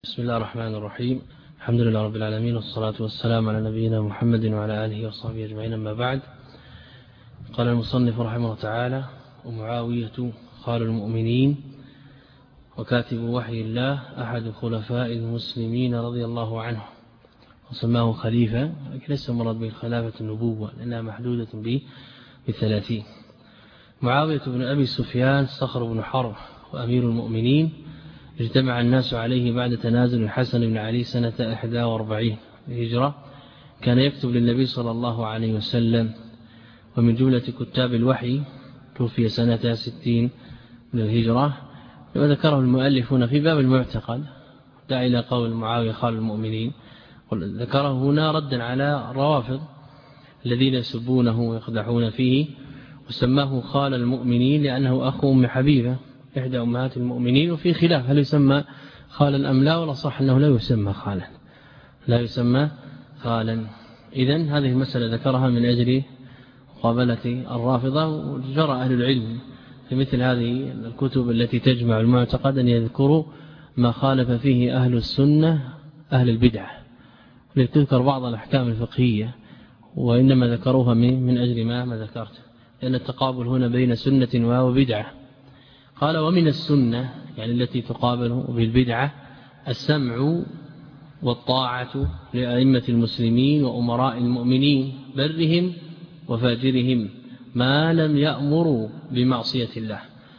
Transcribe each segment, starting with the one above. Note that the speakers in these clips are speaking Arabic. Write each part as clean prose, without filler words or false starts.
بسم الله الرحمن الرحيم. الحمد لله رب العالمين، والصلاة والسلام على نبينا محمد وعلى آله وصحبه أجمعين. أما بعد، قال المصنف رحمه الله تعالى: ومعاوية خال المؤمنين وكاتب وحي الله أحد خلفاء المسلمين رضي الله عنه، وسماه خليفة، لكن ليس مراد به خلافة النبوة لأنها محدودة ب30. معاوية بن أبي سفيان صخر بن حرب وأمير المؤمنين، اجتمع الناس عليه بعد تنازل الحسن بن علي سنة 41 الهجرة. كان يكتب للنبي صلى الله عليه وسلم، ومن جملة كتاب الوحي، توفي سنة 60 من الهجرة. وذكره المؤلفون في باب المعتقد، دع إلى قول معاوية خال المؤمنين، ذكره هنا ردا على الروافض الذين يسبونه ويقدحون فيه، وسماه خال المؤمنين لأنه أخو أم حبيبة إحدى أمهات المؤمنين. وفي خلاف هل يسمى خالا أم لا، ولا صح أنه لا يسمى خالا، لا يسمى خالا. إذن هذه المسألة ذكرها من أجل مقابلة الرافضة. وجرى أهل العلم في مثل هذه الكتب التي تجمع المعتقد أن يذكروا ما خالف فيه أهل السنة أهل البدعة، لتذكر بعض الأحكام الفقهية، وإنما ذكروها من أجل ما ذكرت، لأن التقابل هنا بين سنة وبدعة. قال: ومن السنة يعني التي تقابل بالبدعة السمع والطاعة لأئمة المسلمين وأمراء المؤمنين برهم وفاجرهم ما لم يأمروا بمعصية الله،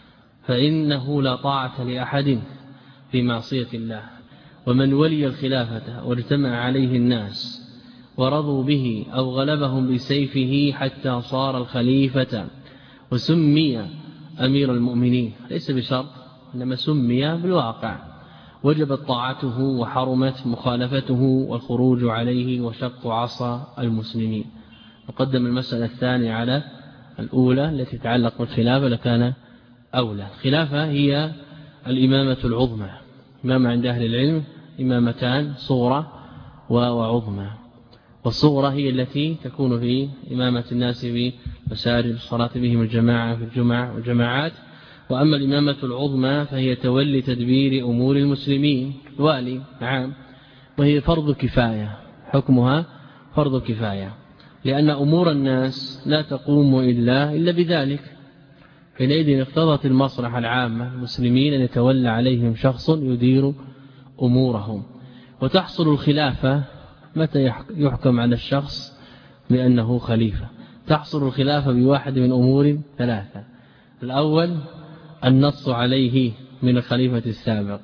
فإنه لا طاعة لأحد في معصية الله. ومن ولي الخلافة واجتمع عليه الناس ورضوا به أو غلبهم بسيفه حتى صار الخليفة وسمي أمير المؤمنين، ليس بشرط، إنما سمي بالواقع، وجبت طاعته وحرمت مخالفته والخروج عليه وشق عصا المسلمين. وقدم المسألة الثانية على الأولى التي تتعلق بالخلافة لكان أولى. الخلافة هي الإمامة العظمى. إمامة عند أهل العلم إمامتان، صغرى وعظمى. والصغرى هي التي تكون في إمامة الناس في مساجد الصلاة بهم الجماعة في الجمع والجماعات. وأما الإمامة العظمى فهي تولي تدبير أمور المسلمين، والي نعم، وهي فرض كفاية، حكمها فرض كفاية، لأن أمور الناس لا تقوم إلا بذلك. حينئذ اقتضت المصلحة العامة المسلمين أن يتولى عليهم شخص يدير أمورهم. وتحصل الخلافة متى يحكم على الشخص بأنه خليفة؟ تحصل الخلافة بواحد من أمور ثلاثة: الأول النص عليه من الخليفة السابق،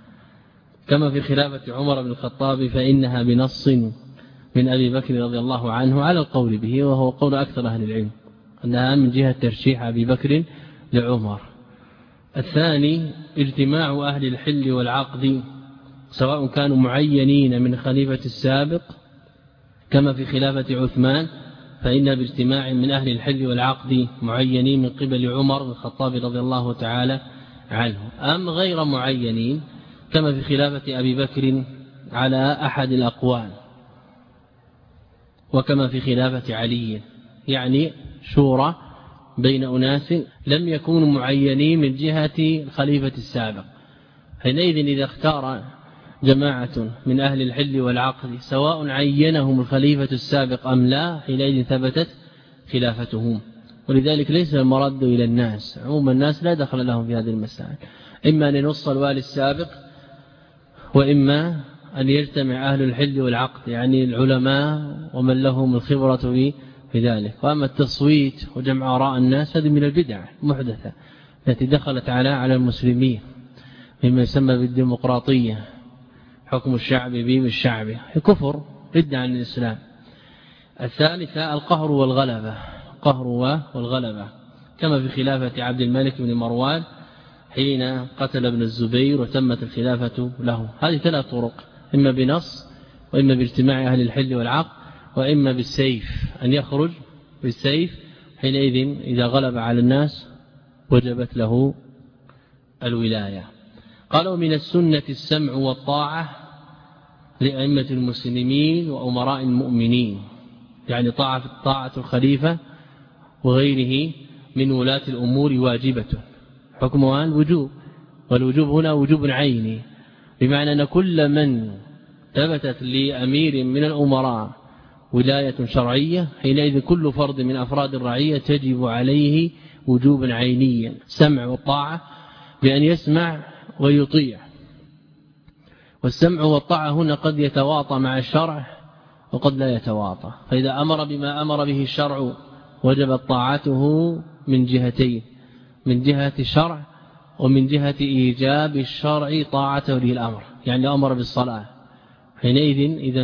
كما في خلافة عمر بن الخطاب فإنها بنص من أبي بكر رضي الله عنه على القول به، وهو قول أكثر أهل العلم أنها من جهة ترشيح أبي بكر لعمر. الثاني اجتماع أهل الحل والعقد، سواء كانوا معينين من خليفة السابق كما في خلافة عثمان فإن باجتماع من أهل الحل والعقد معينين من قبل عمر بن الخطاب رضي الله تعالى عنه، أم غير معينين كما في خلافة أبي بكر على أحد الأقوال، وكما في خلافة علي، يعني شورى بين أناس لم يكونوا معينين من جهة الخليفة السابق. حينئذ إذا اختار جماعة من أهل الحل والعقد سواء عينهم الخليفة السابق أم لا، حينئذ ثبتت خلافتهم. ولذلك ليس المرد إلى الناس، عموم الناس لا دخل لهم في هذه المسائل، إما أن ينص الوالي السابق، وإما أن يجتمع أهل الحل والعقد يعني العلماء ومن لهم الخبرة في ذلك. وأما التصويت وجمع آراء الناس هذه من البدع المحدثة التي دخلت على المسلمين مما يسمى بالديمقراطية، حكم الشعب بالشعب، كفر ضد عن الإسلام. الثالثة القهر والغلبة، قهر والغلبة، كما في خلافة عبد الملك بن مروان حين قتل ابن الزبير وتمت الخلافة له. هذه ثلاث طرق: إما بنص، وإما باجتماع أهل الحل والعقد، وإما بالسيف، أن يخرج بالسيف. حينئذ إذا غلب على الناس وجبت له الولاية. قالوا: من السنة السمع والطاعة لأئمة المسلمين وأمراء المؤمنين، يعني طاعة الخليفة وغيره من ولاة الأمور واجبة، حكمها الوجوب، والوجوب هنا وجوب عيني، بمعنى أن كل من ثبتت لأمير من الأمراء ولاية شرعية حينئذ كل فرد من أفراد الرعية تجب عليه وجوبا عينيا سمع والطاعة بأن يسمع ويطيع. والسمع والطاعة هنا قد يتواطى مع الشرع وقد لا يتواطى، فإذا أمر بما أمر به الشرع وجبت طاعته من جهتين، من جهة الشرع ومن جهة إيجاب الشرع طاعته له الأمر. يعني أمر بالصلاة حينئذ إذا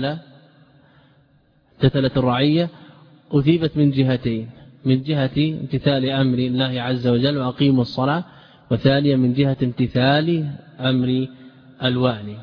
امتثلت الرعية أثيبت من جهتين، من جهة امتثال أمر الله عز وجل وأقيموا الصلاة، وثانيا من جهة امتثال أمر الوالي.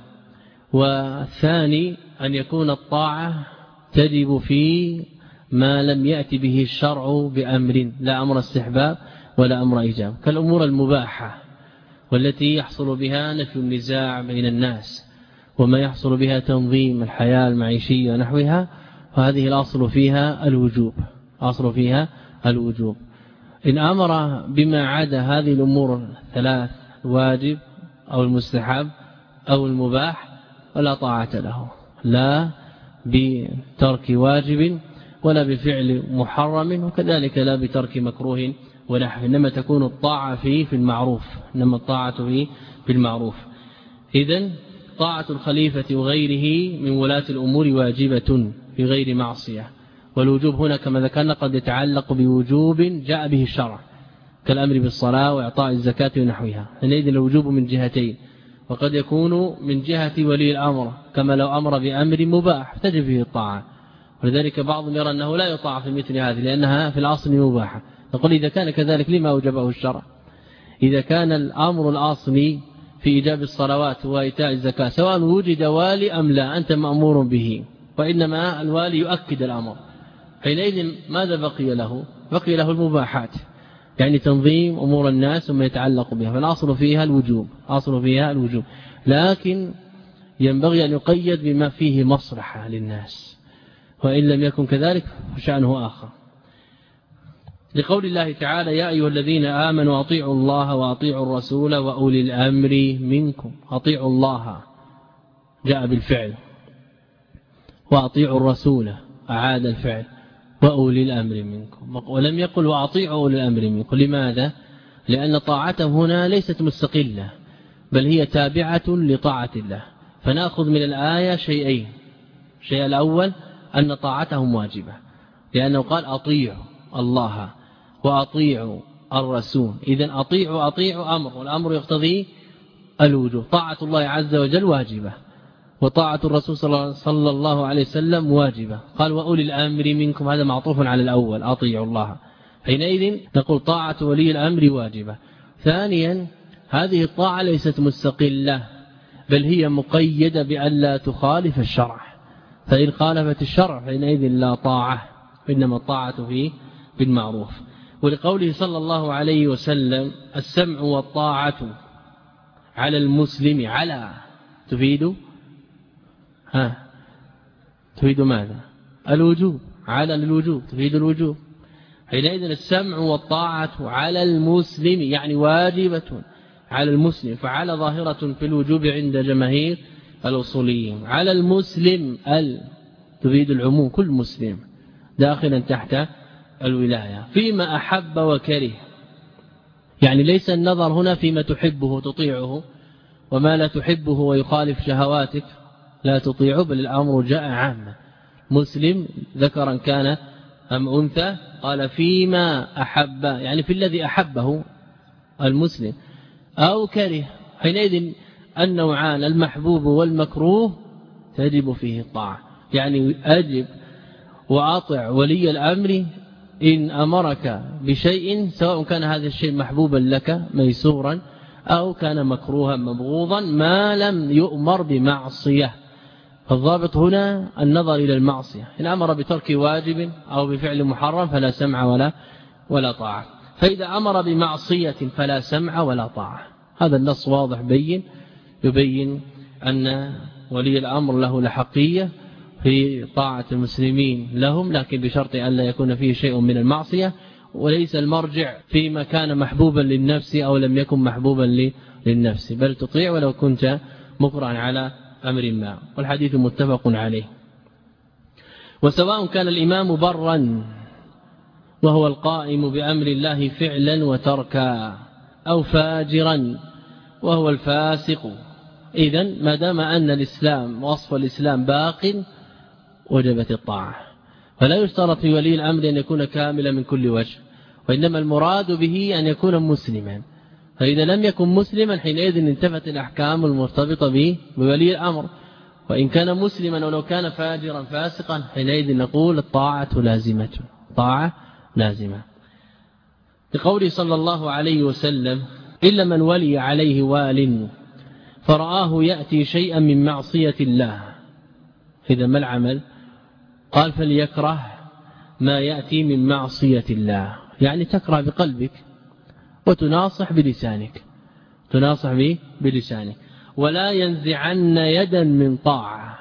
والثاني أن يكون الطاعة تجب في ما لم يأتي به الشرع بأمر، لا أمر استحباب ولا أمر إيجاب، كالأمور المباحة والتي يحصل بها نفي النزاع بين الناس وما يحصل بها تنظيم الحياة المعيشية ونحوها، فهذه الأصل فيها الوجوب، أصل فيها الوجوب. إن أمر بما عدا هذه الأمور الثلاث، الواجب أو المستحب أو المباح، ولا طاعة له، لا بترك واجب ولا بفعل محرم، وكذلك لا بترك مكروه ونحو، إنما تكون الطاعة في المعروف، إنما الطاعة في المعروف. إذن طاعة الخليفة وغيره من ولاة الأمور واجبة في غير معصية. والوجوب هنا كما ذكرنا قد يتعلق بوجوب جاء به الشرع كالأمر بالصلاة وإعطاء الزكاة ونحوها، حينئذ الوجوب من جهتين، وقد يكون من جهة ولي الأمر كما لو أمر بأمر مباح تجب فيه الطاعة، ولذلك بعضهم يرى أنه لا يطاع في مثل هذه لأنها في الأصل مباحة. نقول إذا كان كذلك لما أوجبه الشرع؟ إذا كان الأمر الأصلي في إيجاب الصلوات وإيتاء الزكاة سواء وجد والي أم لا أنت مأمور به، وإنما الوالي يؤكد الأمر، حينئذ ماذا بقي له؟ بقي له المباحات، يعني تنظيم أمور الناس وما يتعلق بها، فالأصل فيها الوجوب، أصل فيها الوجوب، لكن ينبغي أن يقيد بما فيه مصلحة للناس، وإن لم يكن كذلك فشأنه آخر. لقول الله تعالى يا أيها الذين آمنوا أطيعوا الله وأطيعوا الرسول وأولي الأمر منكم. أطيعوا الله جاء بالفعل، وأطيعوا الرسول أعاد الفعل، وأولي الأمر منكم، ولم يقل وأطيعوا أولي الأمر منكم. لماذا؟ لأن طاعته هنا ليست مستقلة بل هي تابعة لطاعة الله. فنأخذ من الآية شيئين، الشيء الأول أن طاعتهم واجبة لأنه قال أطيعوا الله وأطيعوا الرسول، إذن أطيعوا أمر، والأمر يقتضي الوجوب. طاعة الله عز وجل واجبة وطاعة الرسول صلى الله عليه وسلم واجبة. قال وأولي الأمر منكم، هذا معطوف على الأول أطيعوا الله، حينئذ نقول طاعة ولي الأمر واجبة. ثانيا هذه الطاعة ليست مستقلة بل هي مقيدة بأن لا تخالف الشرع، فإن خالفت الشرع حينئذ لا طاعة، إنما الطاعة في بالمعروف. ولقوله صلى الله عليه وسلم السمع والطاعة على المسلم، على تفيد ماذا؟ الوجوب، على الوجوب تفيد الوجوب، حينئذ السمع والطاعة على المسلم يعني واجبة على المسلم، فعلى ظاهرة في الوجوب عند جماهير الأصوليين. على المسلم تفيد العموم، كل مسلم داخلا تحت الولاية فيما أحب وكره، يعني ليس النظر هنا فيما تحبه تطيعه وما لا تحبه ويخالف شهواتك لا تطيعه، بل الأمر جاء عاما، مسلم ذكرا كان أم أنثى، قال فيما أحب يعني في الذي أحبه المسلم أو كره، حينئذ النوعان المحبوب والمكروه تجب فيه الطاعة، يعني أجب وأطع ولي الأمر إن أمرك بشيء سواء كان هذا الشيء محبوبا لك ميسورا أو كان مكروها مبغوضا ما لم يؤمر بمعصية. فالضابط هنا النظر إلى المعصية، إن أمر بترك واجب أو بفعل محرم فلا سمع ولا طاعة، فإذا أمر بمعصية فلا سمع ولا طاعة. هذا النص واضح يبين أن ولي الأمر له لحقية في طاعة المسلمين لهم، لكن بشرط أن لا يكون فيه شيء من المعصية، وليس المرجع فيما كان محبوبا للنفس أو لم يكن محبوبا للنفس، بل تطيع ولو كنت مكرها على أمر ما، والحديث متفق عليه. وسواء كان الإمام برا وهو القائم بأمر الله فعلا وتركا، أو فاجرا وهو الفاسق، إذن ما دام أن الإسلام وصف الإسلام باق وجبت الطاعة. فلا يشترط في ولي الأمر أن يكون كاملا من كل وجه، وإنما المراد به أن يكون مسلما. فإذا لم يكن مسلما حينئذ انتفت الأحكام المرتبطة به بولي الأمر، وإن كان مسلما ولو كان فاجرا فاسقا حينئذ نقول الطاعة لازمة، طاعة لازمة. بقوله صلى الله عليه وسلم: إلا من ولي عليه وال فرآه يأتي شيئا من معصية الله. إذا ما العمل؟ قال: فليكره ما يأتي من معصية الله، يعني تكره بقلبك وتناصح بلسانك، تناصح بلسانك. ولا ينزعن يدا من طاعة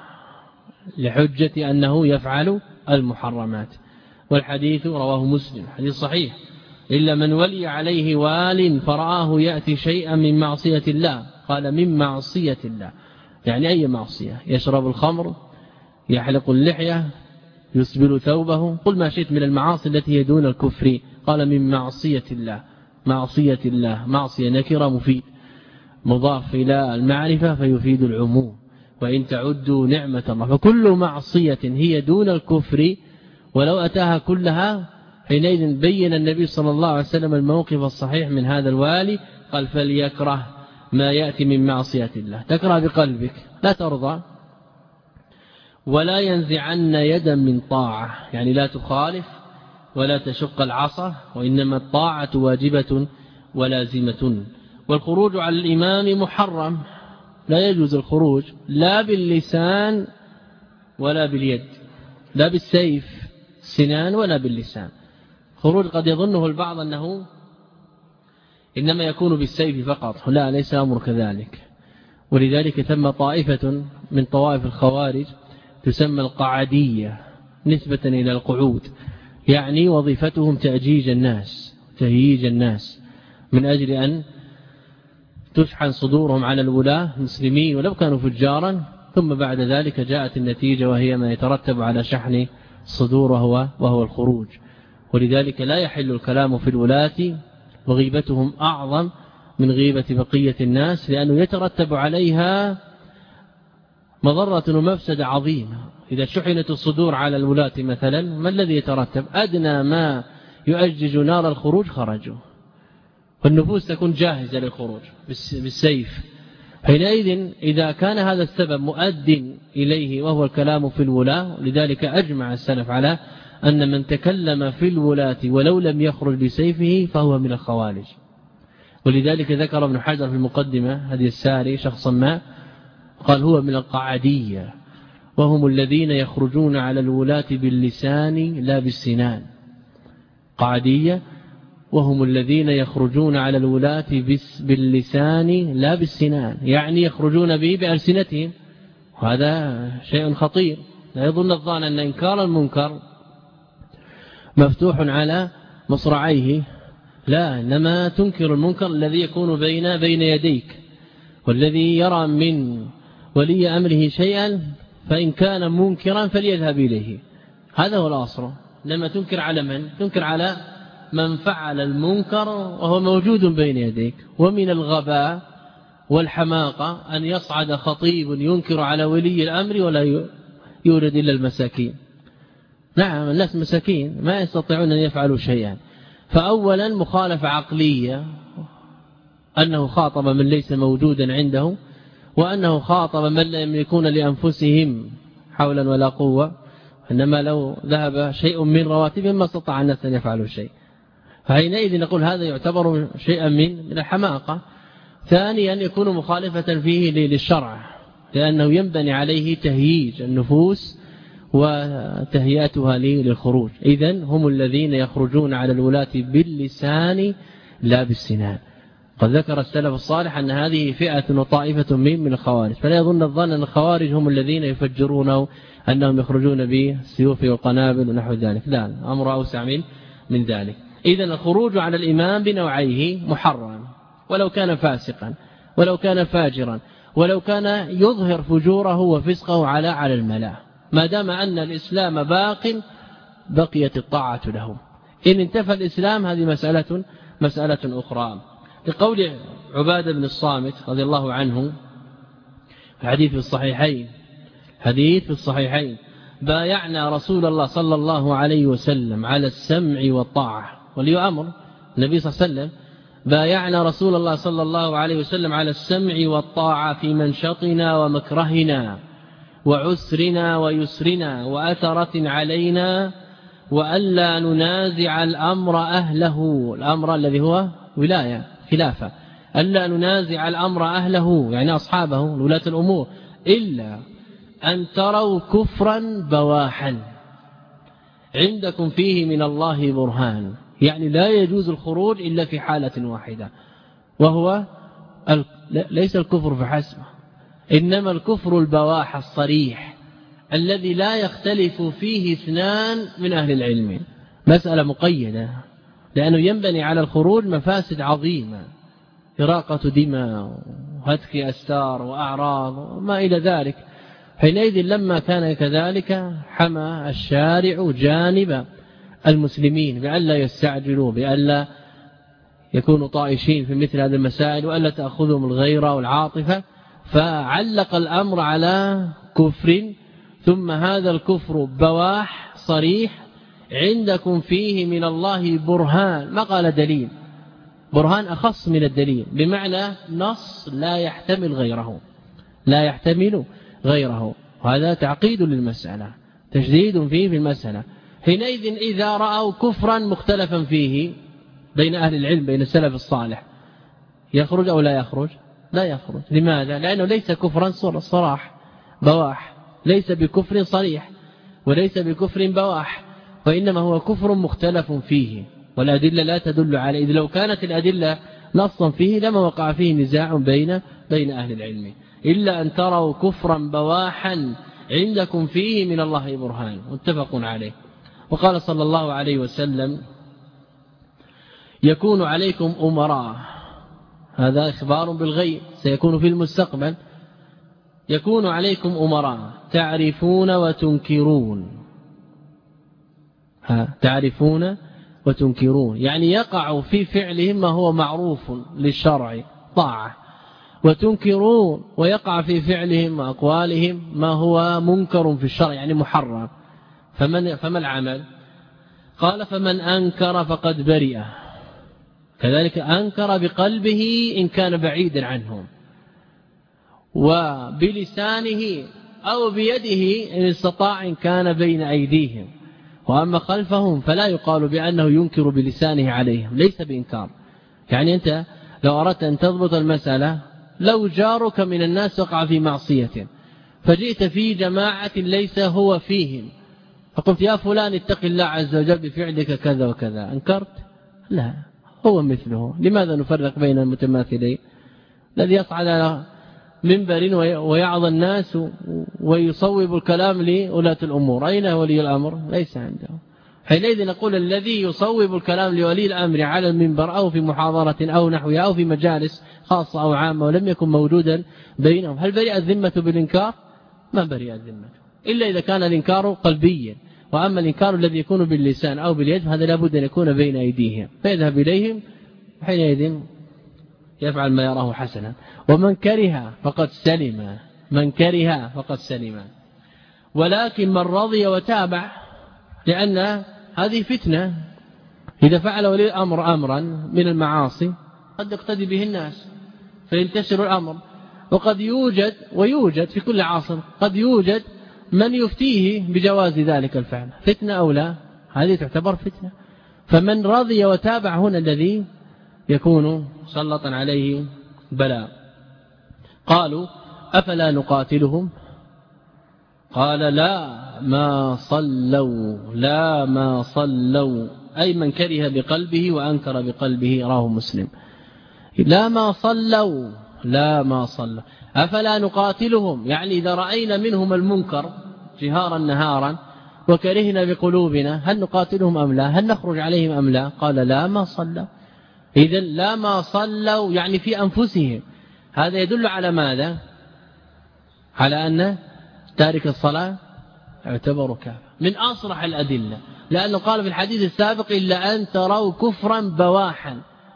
لحجة أنه يفعل المحرمات. والحديث رواه مسلم، حديث صحيح: إلا من ولي عليه وال فرآه يأتي شيئا من معصية الله. قال: من معصية الله، يعني أي معصية؟ يشرب الخمر، يحلق اللحية، يسبل ثوبه، قل ما شئت من المعاصي التي هي دون الكفر. قال: من معصية الله، معصية الله، معصية نكرة مفيد، مضاف إلى المعرفة فيفيد العموم. وإن تعدوا نعمة الله، فكل معصية هي دون الكفر ولو أتاها كلها. حينئذ بين النبي صلى الله عليه وسلم الموقف الصحيح من هذا الوالي. قال: فليكره ما يأتي من معصية الله، تكره بقلبك لا ترضى. ولا ينزعن يدا من طاعة، يعني لا تخالف ولا تشق العصا، وإنما الطاعة واجبة ولازمة. والخروج على الإمام محرم، لا يجوز الخروج لا باللسان ولا باليد، لا بالسيف سنان ولا باللسان. خروج قد يظنه البعض أنه إنما يكون بالسيف فقط، لا، ليس الأمر كذلك. ولذلك ثم طائفة من طوائف الخوارج تسمى القعدية نسبة إلى القعود، يعني وظيفتهم تأجيج الناس، تهييج الناس، من أجل أن تشحن صدورهم على الولاة المسلمين ولو كانوا فجارا. ثم بعد ذلك جاءت النتيجة وهي ما يترتب على شحن الصدور وهو الخروج. ولذلك لا يحل الكلام في الولاة، وغيبتهم أعظم من غيبة بقية الناس، لأنه يترتب عليها مضرة ومفسدة عظيمة. إذا شحنت الصدور على الولاة مثلا، ما الذي يترتب؟ أدنى ما يؤجج نار الخروج خرجوا، والنفوس تكون جاهزة للخروج بالسيف. حينئذ إذا كان هذا السبب مؤد إليه وهو الكلام في الولاة، لذلك أجمع السلف على أن من تكلم في الولاة ولو لم يخرج بسيفه فهو من الخوارج. ولذلك ذكر ابن حجر في المقدمة هذه الساري شخصا ما، قال: هو من القعدية، وهم الذين يخرجون على الولاة باللسان لا بالسنان. قعدية وهم الذين يخرجون على الولاة باللسان لا بالسنان، يعني يخرجون به بألسنتهم، وهذا شيء خطير. لا يظن الظان أن إنكار المنكر مفتوح على مصرعيه، لا، إنما تنكر المنكر الذي يكون بين يديك. والذي يرى من ولي أمره شيئا فإن كان منكرا فليذهب إليه، هذا هو الأصل. لما تنكر على من؟ تنكر على من فعل المنكر وهو موجود بين يديك. ومن الغباء والحماقة أن يصعد خطيب ينكر على ولي الأمر ولا يورد إلا المساكين. نعم، الناس مساكين ما يستطيعون أن يفعلوا شيئا. فأولا مخالفة عقلية، أنه خاطب من ليس موجودا عنده، وأنه خاطب من لا يملكون لأنفسهم حولا ولا قوة، إنما لو ذهب شيء من رواتبهم ما استطاع الناس أن يفعلوا شيء. فحينئذ نقول هذا يعتبر شيئا من الحماقة. ثانيا يكون مخالفة فيه للشرع، لأنه ينبني عليه تهييج النفوس وتهيئتها للخروج. إذن هم الذين يخرجون على الولاة باللسان لا بالسنان. قد ذكر السلف الصالح أن هذه فئة وطائفة من الخوارج، فلا يظن الظن أن الخوارج هم الذين يفجرون أنهم يخرجون بالسيوف والقنابل ونحو ذلك، لا، أمر أوسع من ذلك. إذن الخروج على الإمام بنوعيه محرم، ولو كان فاسقا ولو كان فاجرا ولو كان يظهر فجوره وفسقه على الملا، ما دام أن الإسلام باق بقيت الطاعة له. إن انتفى الإسلام هذه مسألة أخرى. لقول عبادة بن الصامت رضي الله عنه الحديث في الصحيحين بايعنا رسول الله صلى الله عليه وسلم على السمع والطاعة. ولي أمر النبي صلى الله عليه وسلم بايعنا رسول الله صلى الله عليه وسلم على السمع والطاعة في منشطنا ومكرهنا وعسرنا ويسرنا وأثرة علينا، وألا ننازع الأمر أهله، الأمر الذي هو ولاية خلافة، ألا ننازع الأمر أهله يعني أصحابه ولاة الأمور، إلا أن تروا كفرا بواحا عندكم فيه من الله برهان. يعني لا يجوز الخروج إلا في حالة واحدة، وهو ليس الكفر فحسب، إنما الكفر البواح الصريح الذي لا يختلف فيه اثنان من أهل العلم. مسألة مقيدة، لأنه ينبني على الخروج مفاسد عظيمة، إراقة دماء وهتك أستار وأعراض وما إلى ذلك. حينئذ لما كان كذلك حمى الشارع جانب المسلمين بألا يستعجلوا، بألا يكونوا طائشين في مثل هذه المسائل، وألا تأخذهم الغيرة والعاطفة، فعلق الأمر على كفر، ثم هذا الكفر بواح صريح عندكم فيه من الله برهان. ما قال دليل، برهان أخص من الدليل، بمعنى نص لا يحتمل غيره، وهذا تعقيد للمسألة، تشديد فيه في المسألة. حينئذ إذا رأوا كفرا مختلفا فيه بين أهل العلم بين السلف الصالح، يخرج أو لا يخرج؟ لا يخرج. لماذا؟ لأنه ليس كفرا صراح بواح، ليس بكفر صريح وليس بكفر بواح، وإنما هو كفر مختلف فيه، والأدلة لا تدل عليه. إذ لو كانت الأدلة نصا فيه لما وقع فيه نزاع بين أهل العلم، إلا أن تروا كفرا بواحا عندكم فيه من الله برهان، متفق عليه. وقال صلى الله عليه وسلم: يكون عليكم أمراء، هذا إخبار بالغيب سيكون في المستقبل، يكون عليكم أمراء تعرفون وتنكرون، يعني يقع في فعلهم ما هو معروف للشرع طاعة، وتنكرون ويقع في فعلهم وأقوالهم ما هو منكر في الشرع يعني محرم. فما العمل؟ قال: فمن أنكر فقد برئ. كذلك أنكر بقلبه إن كان بعيدا عنهم، وبلسانه أو بيده إن استطاع إن كان بين أيديهم، وأما خلفهم فلا يقال بأنه ينكر بلسانه عليهم، ليس بإنكار. يعني أنت لو أردت أن تضبط المسألة، لو جارك من الناس وقع في معصية فجئت في جماعة ليس هو فيهم، فقلت: يا فلان اتق الله عز وجل بفعلك كذا وكذا، أنكرت؟ لا، هو مثله. لماذا نفرق بين المتماثلين؟ الذي يصعد على منبر ويعظ الناس ويصوب الكلام لولاة الأمور، أين ولي الأمر؟ ليس عنده. حينئذ نقول: الذي يصوب الكلام لولي الأمر على المنبر أو في محاضرة أو نحوها أو في مجالس خاصة أو عامة ولم يكن موجودا بينهم، هل برئ الذمة بالإنكار؟ ما برئ الذمة، إلا إذا كان الإنكار قلبيا. وأما الإنكار الذي يكون باللسان أو باليد هذا لابد أن يكون بين أيديهم، فيذهب إليهم حينئذ يفعل ما يراه حسنا. ومن كره فقد سلم، ولكن من رضي وتابع، لأن هذه فتنة. إذا فعل ولي الأمر أمرا من المعاصي قد يقتدي به الناس فينتشر الأمر، وقد يوجد في كل عصر قد يوجد من يفتيه بجواز ذلك الفعل. فتنة أو لا؟ هذه تعتبر فتنة. فمن رضي وتابع هنا الذي يكون سلطا عليه بلاء. قالوا: أفلا نقاتلهم؟ قال: لا ما صلوا، أي من كره بقلبه وأنكر بقلبه، رواه مسلم. لا ما صلوا. أفلا نقاتلهم، يعني إذا رأينا منهم المنكر جهارا نهارا وكرهنا بقلوبنا، هل نقاتلهم أم لا؟ هل نخرج عليهم أم لا؟ قال: لا ما صلوا. إذن لا ما صلوا يعني في أنفسهم. هذا يدل على ماذا؟ على أن تارك الصلاة يعتبر كافر من أصرح الأدلة، لأنه قال في الحديث السابق إلا أن تروا كفرا بواحا،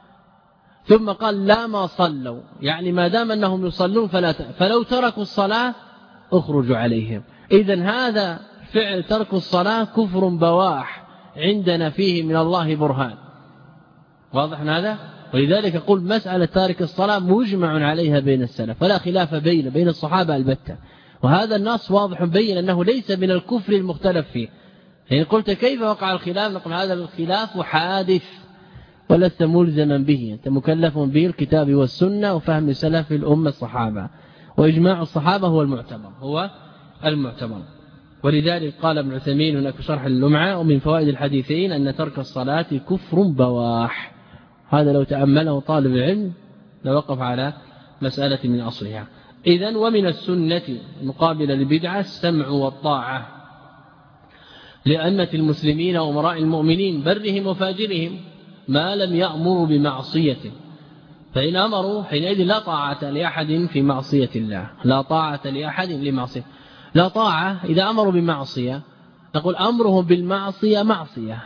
ثم قال لا ما صلوا، يعني ما دام أنهم يصلون فلو تركوا الصلاة اخرجوا عليهم. إذن هذا فعل ترك الصلاة كفر بواح عندنا فيه من الله برهان، واضح هذا؟ ولذلك يقول مسألة تارك الصلاة مجمع عليها بين السلف ولا خلاف بين الصحابة البتة، وهذا النص واضح بين أنه ليس من الكفر المختلف فيه. يعني قلت كيف وقع الخلاف؟ نقول هذا الخلاف حادث ولست ملزما به، أنت مكلف به الكتاب والسنة وفهم سلف الأمة الصحابة، وإجماع الصحابة هو المعتبر. ولذلك قال ابن عثيمين هناك في شرح اللمعة ومن فوائد الحديثين أن ترك الصلاة كفر بواح، هذا لو تأمله طالب العلم لوقف على مسألة من أصلها. إذن ومن السنة مقابل للبدعة السمع والطاعة لأئمة المسلمين وأمراء المؤمنين برهم وفاجرهم ما لم يأمروا بمعصيته، فإن أمروا حينئذ لا طاعة لأحد في معصية الله، لا طاعة لأحد لمعصية. لا طاعة إذا أمروا بمعصية نقول أمرهم بالمعصية معصية،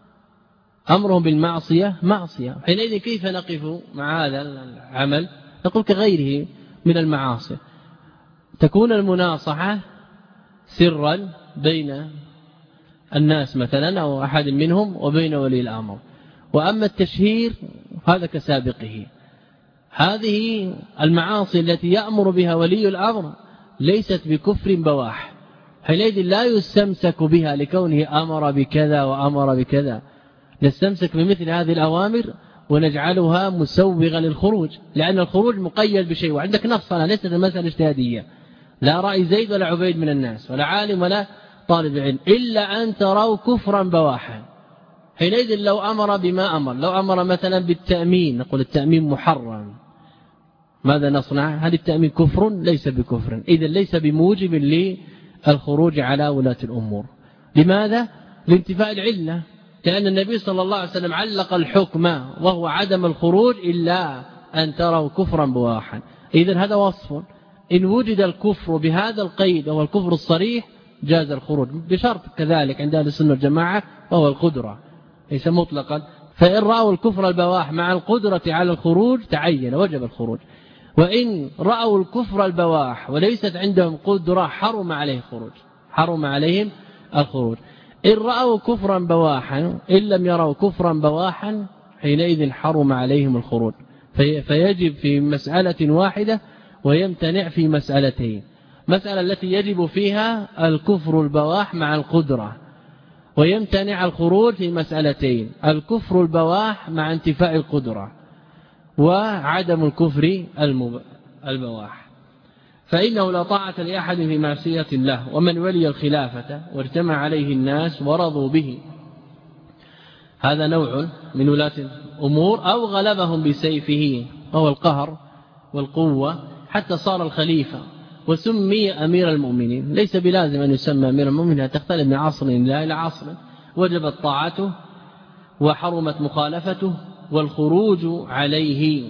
أمرهم بالمعصية معصية، حينئذ كيف نقف مع هذا العمل؟ نقول كغيره من المعاصي، تكون المناصحة سرا بين الناس مثلا أو أحد منهم وبين ولي الأمر، وأما التشهير هذا كسابقه. هذه المعاصي التي يأمر بها ولي الأمر ليست بكفر بواح، حينئذ لا يستمسك بها لكونه أمر بكذا وأمر بكذا، نستمسك بمثل هذه الأوامر ونجعلها مسوغة للخروج، لأن الخروج مقيد بشيء، وعندك نص ليست المسألة اجتهادية، لا رأي زيد ولا عبيد من الناس ولا عالم ولا طالب علم، إلا أن تروا كفرا بواحا. حينئذ لو أمر بما أمر، لو أمر مثلا بالتأمين نقول التأمين محرم، ماذا نصنع؟ هل التأمين كفر؟ ليس بكفر، إذن ليس بموجب للخروج على ولاة الأمور. لماذا؟ لانتفاء العلة، لأن النبي صلى الله عليه وسلم علق الحكم وهو عدم الخروج إلا أن تروا كفرا بواحا. إذن هذا وصف، إن وجد الكفر بهذا القيد وهو الكفر الصريح جاز الخروج، بشرط كذلك عند أهل السنة والجماعة وهو القدرة ليس مطلقا، فإن رأوا الكفر البواح مع القدرة على الخروج تعين وجب الخروج، وإن رأوا الكفر البواح وليست عندهم قدرة حرم عليه الخروج، حرم عليهم الخروج. إن رأوا كفرا بواحا إن لم يروا كفرا بواحا حينئذ حرم عليهم الخروج، فيجب في مسألة واحدة ويمتنع في مسألتين. مسألة التي يجب فيها الكفر البواح مع القدرة، ويمتنع الخروج في مسألتين: الكفر البواح مع انتفاء القدرة، وعدم الكفر البواح. فإنه لا طاعة لأحد في معصية الله، ومن ولي الخلافة واجتمع عليه الناس ورضوا به، هذا نوع من ولاة الأمور، أو غلبهم بسيفه وهو القهر والقوة حتى صار الخليفة وسمي أمير المؤمنين. ليس بلازم أن يسمى أمير المؤمنين، تختلف من عصر إلى عصر. وجبت طاعته وحرمت مخالفته والخروج عليه.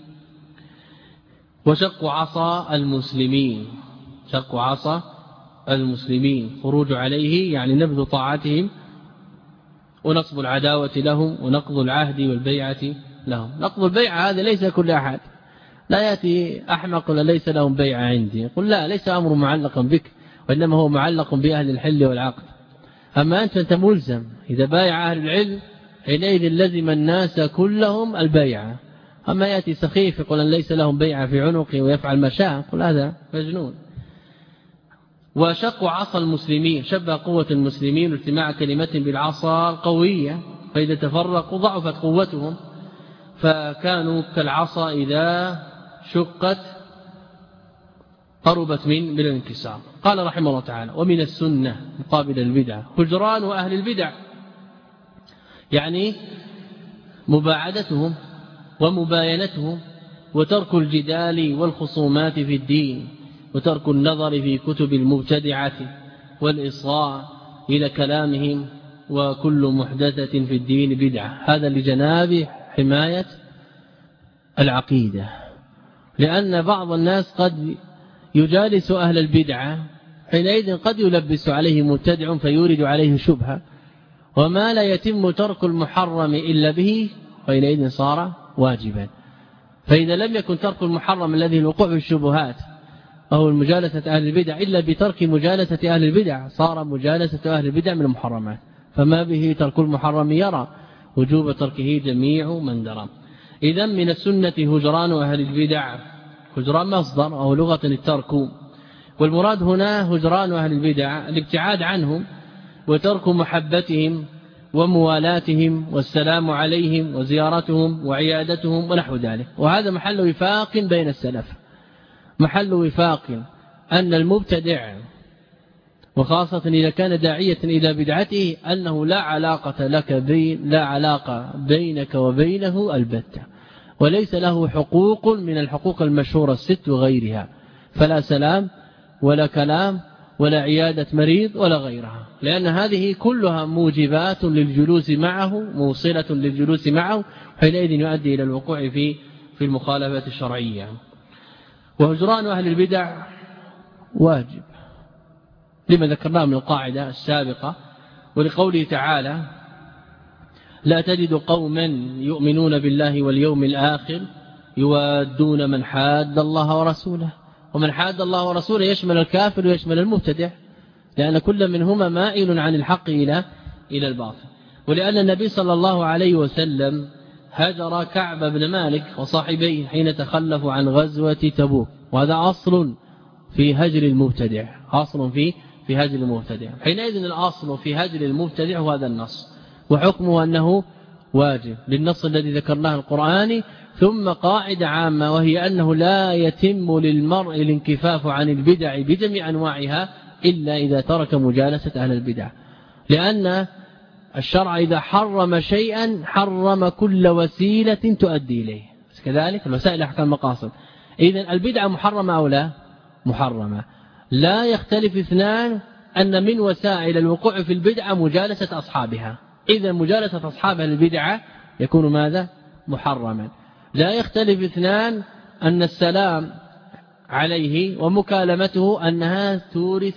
وشق عصا المسلمين، شق عصا المسلمين خروج عليه يعني نبذ طاعتهم ونصب العداوة لهم ونقض العهد والبيعة لهم. نقض البيعة هذا ليس كل أحد، لا يأتي أحمق ولا ليس لهم بيعة عندي، يقول لا، ليس أمر معلقا بك، وإنما هو معلق بأهل الحل والعقد. أما أنت ملزم، إذا بايع أهل العلم حينئذ لزم الناس كلهم البيعة. أما يأتي سخيف يقول أن ليس لهم بيعة في عنقه ويفعل ما شاء، يقول هذا مجنون. وشق عصا المسلمين، شبه قوة المسلمين واجتماع كلمة بالعصا القوية، فإذا تفرقوا ضعفت قوتهم، فكانوا كالعصا إذا شقت قربت من الانكسار. قال رحمه الله تعالى: ومن السنة مقابل البدعة هجران أهل البدع، يعني مباعدتهم ومباينتهم، وترك الجدال والخصومات في الدين، وترك النظر في كتب المبتدعة والإصغاء إلى كلامهم، وكل محدثة في الدين بدعة. هذا لجناب حماية العقيدة، لأن بعض الناس قد يجالس أهل البدعة حينئذ قد يلبس عليه مبتدع فيورد عليه شبهة، وما لا يتم ترك المحرم إلا به حينئذ صار واجبا. فإذا لم يكن ترك المحرم الذي الوقوع في الشبهات أو مجالسة أهل البدع إلا بترك مجالسة أهل البدع صار مجالسة أهل البدع من المحرمات، فما به ترك المحرم يرى وجوب تركه جميع من درى. إذا من السنة هجران أهل البدع، هجران مصدر أو لغة الترك، والمراد هنا هجران أهل البدع الابتعاد عنهم وترك محبتهم وموالاتهم والسلام عليهم وزيارتهم وعيادتهم ونحو ذلك. وهذا محل وفاق بين السلف، محل وفاق أن المبتدع وخاصة إذا كان داعية إلى بدعته أنه لا علاقة بينك وبينه البتة، وليس له حقوق من الحقوق المشهورة الست وغيرها، فلا سلام ولا كلام ولا عيادة مريض ولا غيرها، لأن هذه كلها موجبات للجلوس معه، موصلة للجلوس معه، حينئذ يؤدي إلى الوقوع في المخالفات الشرعية. وهجران أهل البدع واجب لما ذكرناه من القاعدة السابقة، ولقوله تعالى لا تجد قوما يؤمنون بالله واليوم الآخر يوادون من حاد الله ورسوله. ومن حاد الله ورسوله يشمل الكافر ويشمل المبتدع، لأن كل منهما مائل عن الحق إلى الباطل. ولأن النبي صلى الله عليه وسلم هجر كعب بن مالك وصاحبيه حين تخلفوا عن غزوة تبوك، وهذا أصل في هجر المبتدع، أصل في هجر المبتدع. حينئذ الأصل في هجر المبتدع هو هذا النص، وحكمه أنه واجب للنص الذي ذكرناه القرآني. ثم قاعدة عامة وهي أنه لا يتم للمرء الانكفاف عن البدع بجميع أنواعها إلا إذا ترك مجالسة أهل البدع، لأن الشرع إذا حرم شيئا حرم كل وسيلة تؤدي إليه، كذلك الوسائل أحكام مقاصد. إذن البدعة محرمة أو لا؟ محرمة. لا يختلف اثنان أن من وسائل الوقوع في البدعة مجالسة أصحابها، إذا مجالسة أصحابها البدعة يكون ماذا؟ محرما. لا يختلف اثنان أن السلام عليه ومكالمته أنها تورث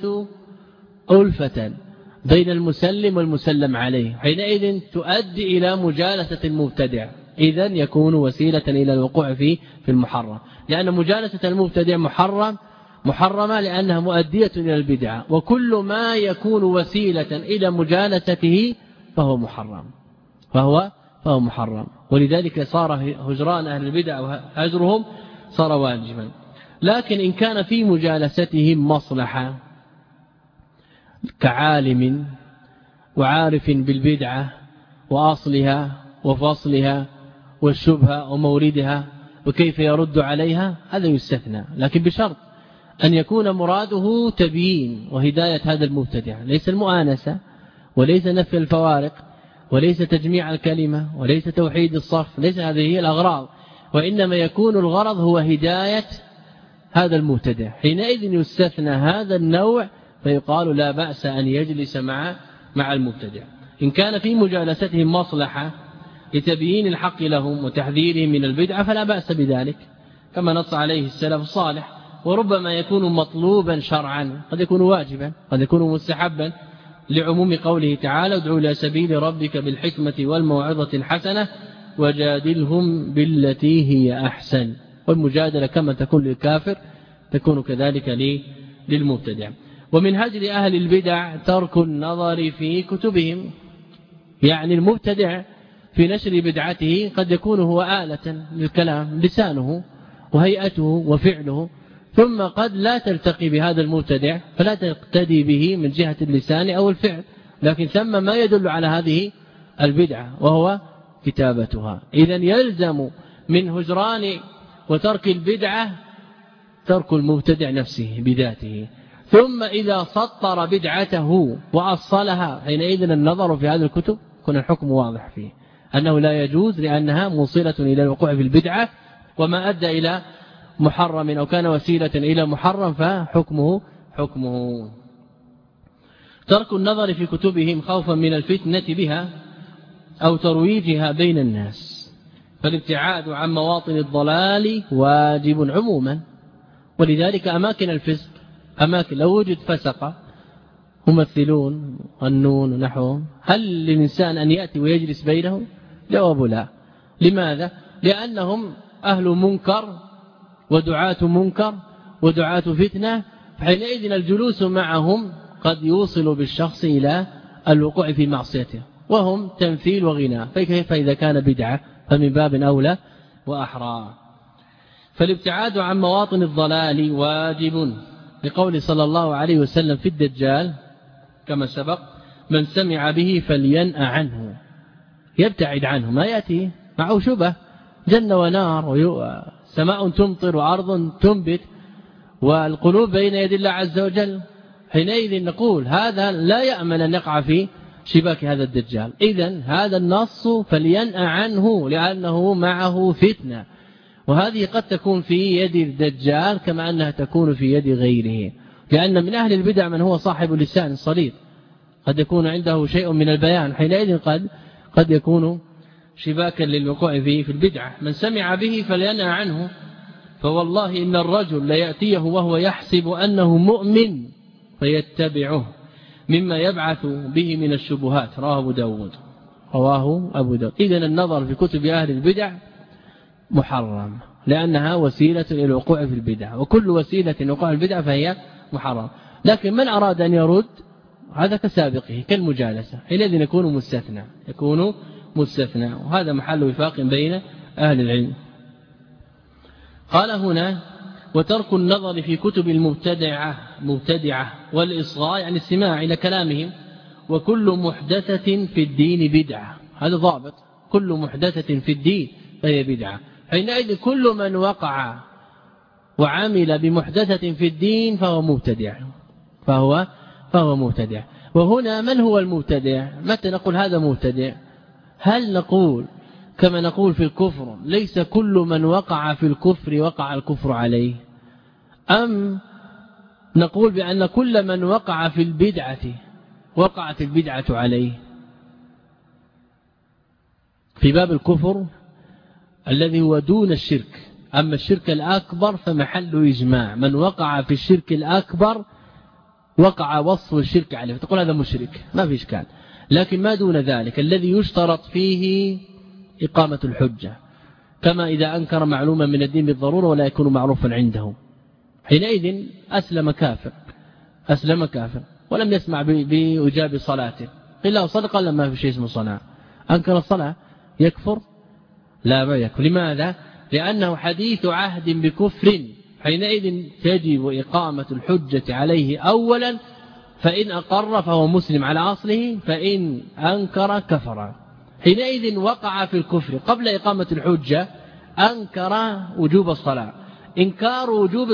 ألفة بين المسلم والمسلم عليه، حينئذ تؤدي إلى مجالسة المبتدع، إذن يكون وسيلة إلى الوقوع في المحرم، لأن مجالسة المبتدع محرمة لأنها مؤدية إلى البدعة، وكل ما يكون وسيلة إلى مجالسته فهو محرم. ولذلك صار هجران أهل البدع وهجرهم صار واجبا. لكن إن كان في مجالستهم مصلحة كعالم وعارف بالبدعة وأصلها وفصلها والشبهة وموردها وكيف يرد عليها، هذا يستثنى، لكن بشرط أن يكون مراده تبيين وهداية هذا المبتدع، ليس المؤانسة وليس نفي الفوارق وليس تجميع الكلمة وليس توحيد الصف، ليس هذه هي الأغراض، وإنما يكون الغرض هو هداية هذا المبتدع. حينئذ يستثنى هذا النوع فيقال لا بأس أن يجلس مع المبتدع. إن كان في مجالستهم مصلحة لتبيين الحق لهم وتحذيرهم من البدعة فلا بأس بذلك، كما نص عليه السلف الصالح. وربما يكون مطلوبا شرعا، قد يكون واجبا، قد يكون مستحبا، لعموم قوله تعالى ادعوا إلى سبيل ربك بالحكمة والموعظة الحسنة وجادلهم بالتي هي أحسن. والمجادلة كما تكون للكافر تكون كذلك للمبتدع. ومن هجر أهل البدع ترك النظر في كتبهم، يعني المبتدع في نشر بدعته قد يكون هو آلة للكلام، لسانه وهيئته وفعله، ثم قد لا تلتقي بهذا المبتدع فلا تقتدي به من جهة اللسان أو الفعل، لكن ثم ما يدل على هذه البدعة وهو كتابتها. إذن يلزم من هجران وترك البدعة ترك المبتدع نفسه بذاته، ثم إذا سطر بدعته وأصلها حينئذ النظر في هذه الكتب يكون الحكم واضح فيه أنه لا يجوز، لأنها موصلة إلى الوقوع في البدعة، وما أدى إلى محرم أو كان وسيلة إلى محرم فحكمه ترك النظر في كتبهم خوفا من الفتنة بها أو ترويجها بين الناس. فالابتعاد عن مواطن الضلال واجب عموما، ولذلك أماكن الفسق أماكن لو وجد فسقة ممثلون النون ونحوهم هل للإنسان أن يأتي ويجلس بينهم؟ جواب لا. لماذا؟ لأنهم أهل منكر ودعاة منكر ودعاة فتنة، فحينئذ الجلوس معهم قد يوصل بالشخص إلى الوقوع في معصيته، وهم تمثيل وغناء، فكيف إذا كان بدعة؟ فمن باب أولى وأحرى. فالابتعاد عن مواطن الضلال واجب، لقول صلى الله عليه وسلم في الدجال كما سبق: من سمع به فلينأ عنه، يبتعد عنه، ما يأتي معه شبه جنة ونار، سماء تمطر وأرض تنبت والقلوب بين يد الله عز وجل. حينئذ نقول هذا لا يأمن أن يقع في شباك هذا الدجال. إذن هذا النص فلينأ عنه لأنه معه فتنة، وهذه قد تكون في يد الدجال كما أنها تكون في يد غيره، لأن من أهل البدع من هو صاحب لسان صليب، قد يكون عنده شيء من البيان، حينئذ قد يكون شباكا للوقوع فيه في البدعة. من سمع به فلينأ عنه، فوالله إن الرجل ليأتيه وهو يحسب أنه مؤمن فيتبعه مما يبعث به من الشبهات. رواه أبو داود. إذن النظر في كتب أهل البدع محرم، لأنها وسيلة إلى الوقوع في البدع، وكل وسيلة للوقوع في البدع فهي محرم. لكن من أراد أن يرد هذا كسابقه كالمجالسة، حينئذ يكون مستثنى، وهذا محل وفاق بين أهل العلم. قال هنا: وترك النظر في كتب المبتدعة والإصغاء، يعني السماع إلى كلامهم، وكل محدثة في الدين بدعة. هذا ضابط، كل محدثة في الدين فهي بدعة. حينئذ كل من وقع وعمل بمحدثة في الدين فهو مبتدع. وهنا من هو المبتدع؟ متى نقول هذا مبتدع؟ هل نقول كما نقول في الكفر ليس كل من وقع في الكفر وقع الكفر عليه، أم نقول بأن كل من وقع في البدعة وقعت البدعة عليه؟ في باب الكفر الذي هو دون الشرك، أما الشرك الأكبر فمحل إجماع، من وقع في الشرك الأكبر وقع وصف الشرك عليه، فتقول هذا مشرك ما في إشكال. لكن ما دون ذلك الذي يشترط فيه إقامة الحجة، كما إذا أنكر معلوما من الدين بالضرورة ولا يكون معروفا عنده، حينئذ أسلم كافر ولم يسمع بإجاب صلاته، قيل له صدق قال ما في شيء اسمه صلاة، أنكر الصلاة يكفر؟ لا، ما يكفر. لماذا؟ لأنه حديث عهد بكفر، حينئذ تجب إقامة الحجة عليه أولا، فإن أقر فهو مسلم على أصله، فإن أنكر كفر. حينئذ وقع في الكفر قبل إقامة الحجة، أنكر وجوب الصلاة، إنكار وجوب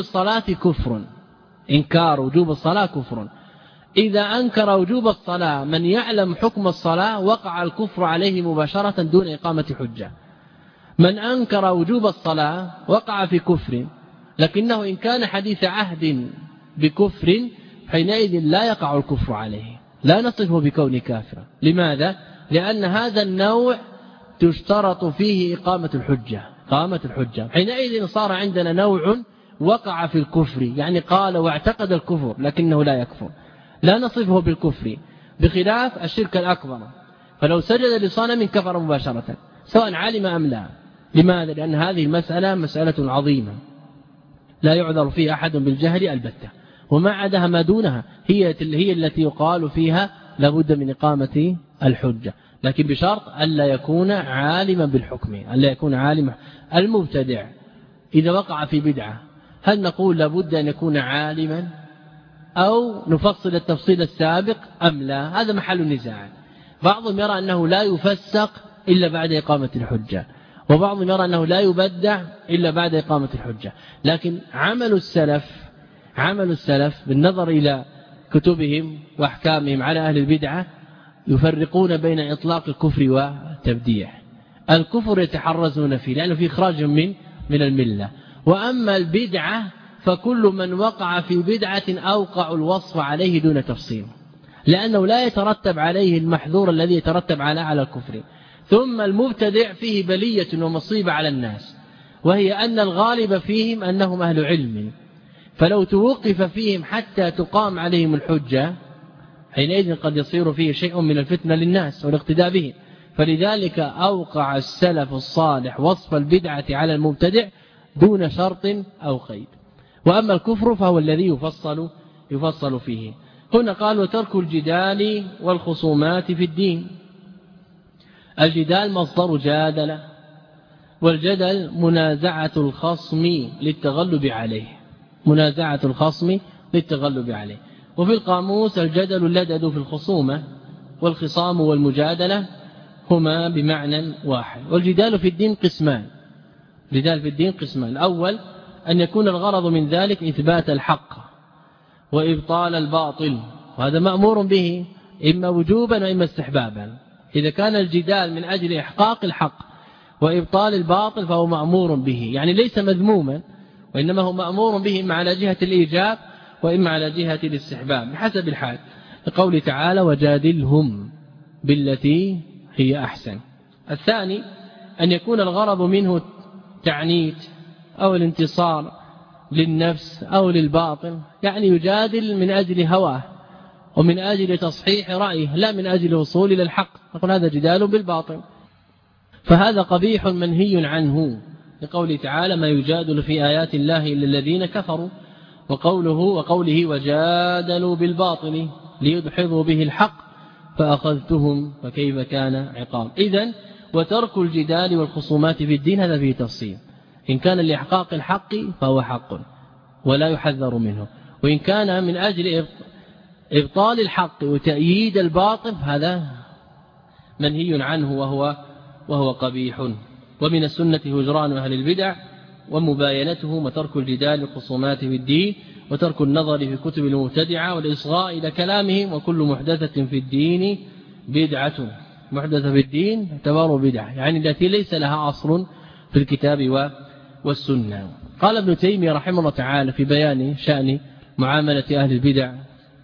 الصلاة كفر. إذا أنكر وجوب الصلاة من يعلم حكم الصلاة وقع الكفر عليه مباشرة دون إقامة حجة. من أنكر وجوب الصلاة وقع في كفر، لكنه إن كان حديث عهد بكفر حينئذ لا يقع الكفر عليه، لا نصفه بكون كافرا. لماذا؟ لأن هذا النوع تشترط فيه إقامة الحجة. حينئذ صار عندنا نوع وقع في الكفر، يعني قال واعتقد الكفر لكنه لا يكفر، لا نصفه بالكفر، بخلاف الشرك الأكبر، فلو سجد لصنم كفر مباشرة سواء علم أم لا. لماذا؟ لأن هذه المسألة مسألة عظيمة لا يعذر فيها أحد بالجهل البتة، وما عدها ما دونها هي التي يقال فيها لابد من إقامة الحجة، لكن بشرط ألا يكون عالما بالحكم، ألا يكون عالما. المبتدع إذا وقع في بدعة هل نقول لابد أن يكون عالما أو نفصل التفصيل السابق أم لا؟ هذا محل النزاع. بعضهم يرى أنه لا يفسق إلا بعد إقامة الحجة، وبعضهم يرى أنه لا يبدع إلا بعد إقامة الحجة. لكن عمل السلف بالنظر إلى كتبهم وأحكامهم على أهل البدعة يفرقون بين إطلاق الكفر والتبديع. الكفر يتحرزون فيه لأنه فيه إخراج من الملة، وأما البدعة فكل من وقع في بدعة أوقع الوصف عليه دون تفصيل، لأنه لا يترتب عليه المحذور الذي يترتب على الكفر. ثم المبتدع فيه بلية ومصيبة على الناس، وهي أن الغالب فيهم أنهم أهل علم، فلو توقف فيهم حتى تقام عليهم الحجة حينئذ قد يصير فيه شيء من الفتنة للناس والاقتداء به. فلذلك أوقع السلف الصالح وصف البدعة على المبتدع دون شرط أو قيد. وأما الكفر فهو الذي يفصل فيه. هنا قال وترك الجدال والخصومات في الدين. الجدال مصدر جادل، والجدل منازعة الخصم للتغلب عليه، منازعة الخصم للتغلب عليه. وفي القاموس الجدل اللدد في الخصومة، والخصام والمجادلة هما بمعنى واحد. والجدال في الدين قسمان، الجدال في الدين قسمان. الأول أن يكون الغرض من ذلك إثبات الحق وإبطال الباطل، وهذا مأمور به إما وجوبا وإما استحبابا. إذا كان الجدال من أجل إحقاق الحق وإبطال الباطل فهو مأمور به، يعني ليس مذموما، وإنما هو مأمور به إما على جهة الإيجاب وإما على جهة الاستحباب بحسب الحال. لقوله تعالى وجادلهم بالتي هي أحسن. الثاني أن يكون الغرض منه تعنيت أو الانتصار للنفس أو للباطل، يعني يجادل من أجل هواه ومن أجل تصحيح رأيه لا من أجل الوصول إلى الحق، نقول هذا جدال بالباطل، فهذا قبيح منهي عنه. لقوله تعالى ما يجادل في آيات الله إلا الذين كفروا، وقوله وجادلوا بالباطل ليدحضوا به الحق فأخذتهم فكيف كان عقاب. إذن وترك الجدال والخصومات في الدين هذا فيه تفصيل. إن كان لإحقاق الحق فهو حق ولا يحذر منه، وإن كان من أجل إبطال الحق وتأييد الباطل هذا منهي عنه وهو قبيح. ومن السنة هجران أهل البدع ومباينتهم، وترك الجدال والخصومات في الدين، وترك النظر في كتب المبتدعة والإصغاء إلى كلامهم. وكل محدثة في الدين بدعة، محدثة في الدين اعتبار بدعة، يعني التي ليس لها أصل في الكتاب والسنة. قال ابن تيمية رحمه الله تعالى في بيان شأن معاملة أهل البدع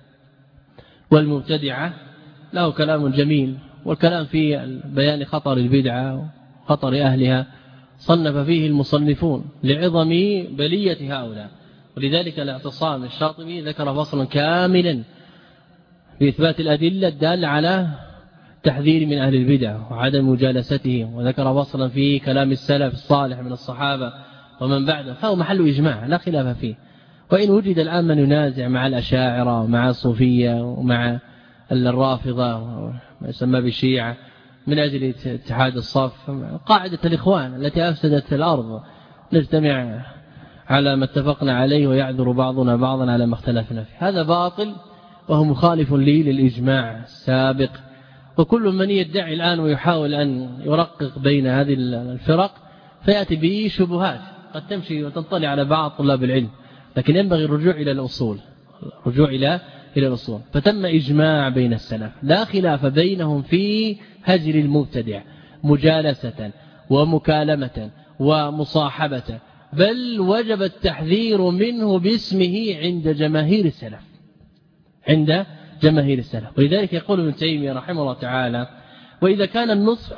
والمبتدعة له كلام جميل، والكلام في بيان خطر البدعة وخطر أهلها صنف فيه المصنفون لعظم بلية هؤلاء. ولذلك الاعتصام الشاطبي ذكر فصلا كاملا في إثبات الأدلة الدالة على تحذير من أهل البدع وعدم مجالستهم، وذكر فصلا في كلام السلف الصالح من الصحابة ومن بعده، فهو محل إجماع لا خلاف فيه. وإن وجد الآن من ينازع مع الأشاعرة ومع الصوفية ومع الرافضة ما يسمى بالشيعة من أجل اتحاد الصف، قاعدة الإخوان التي أفسدت الأرض، نجتمع على ما اتفقنا عليه ويعذر بعضنا بعضا على ما اختلفنا فيه، هذا باطل وهو مخالف لي للإجماع السابق. وكل من يدعي الآن ويحاول أن يرقق بين هذه الفرق فيأتي به شبهات قد تمشي وتنطلع على بعض طلاب العلم، لكن ينبغي الرجوع إلى الأصول، الرجوع إلى الأصول. فتم إجماع بين السلف لا خلاف بينهم في هجر المبتدع مجالسة ومكالمة ومصاحبة، بل وجب التحذير منه باسمه عند جماهير السلف، عند جماهير السلف. ولذلك يقول ابن تيمية رحمه الله تعالى وإذا كان النصح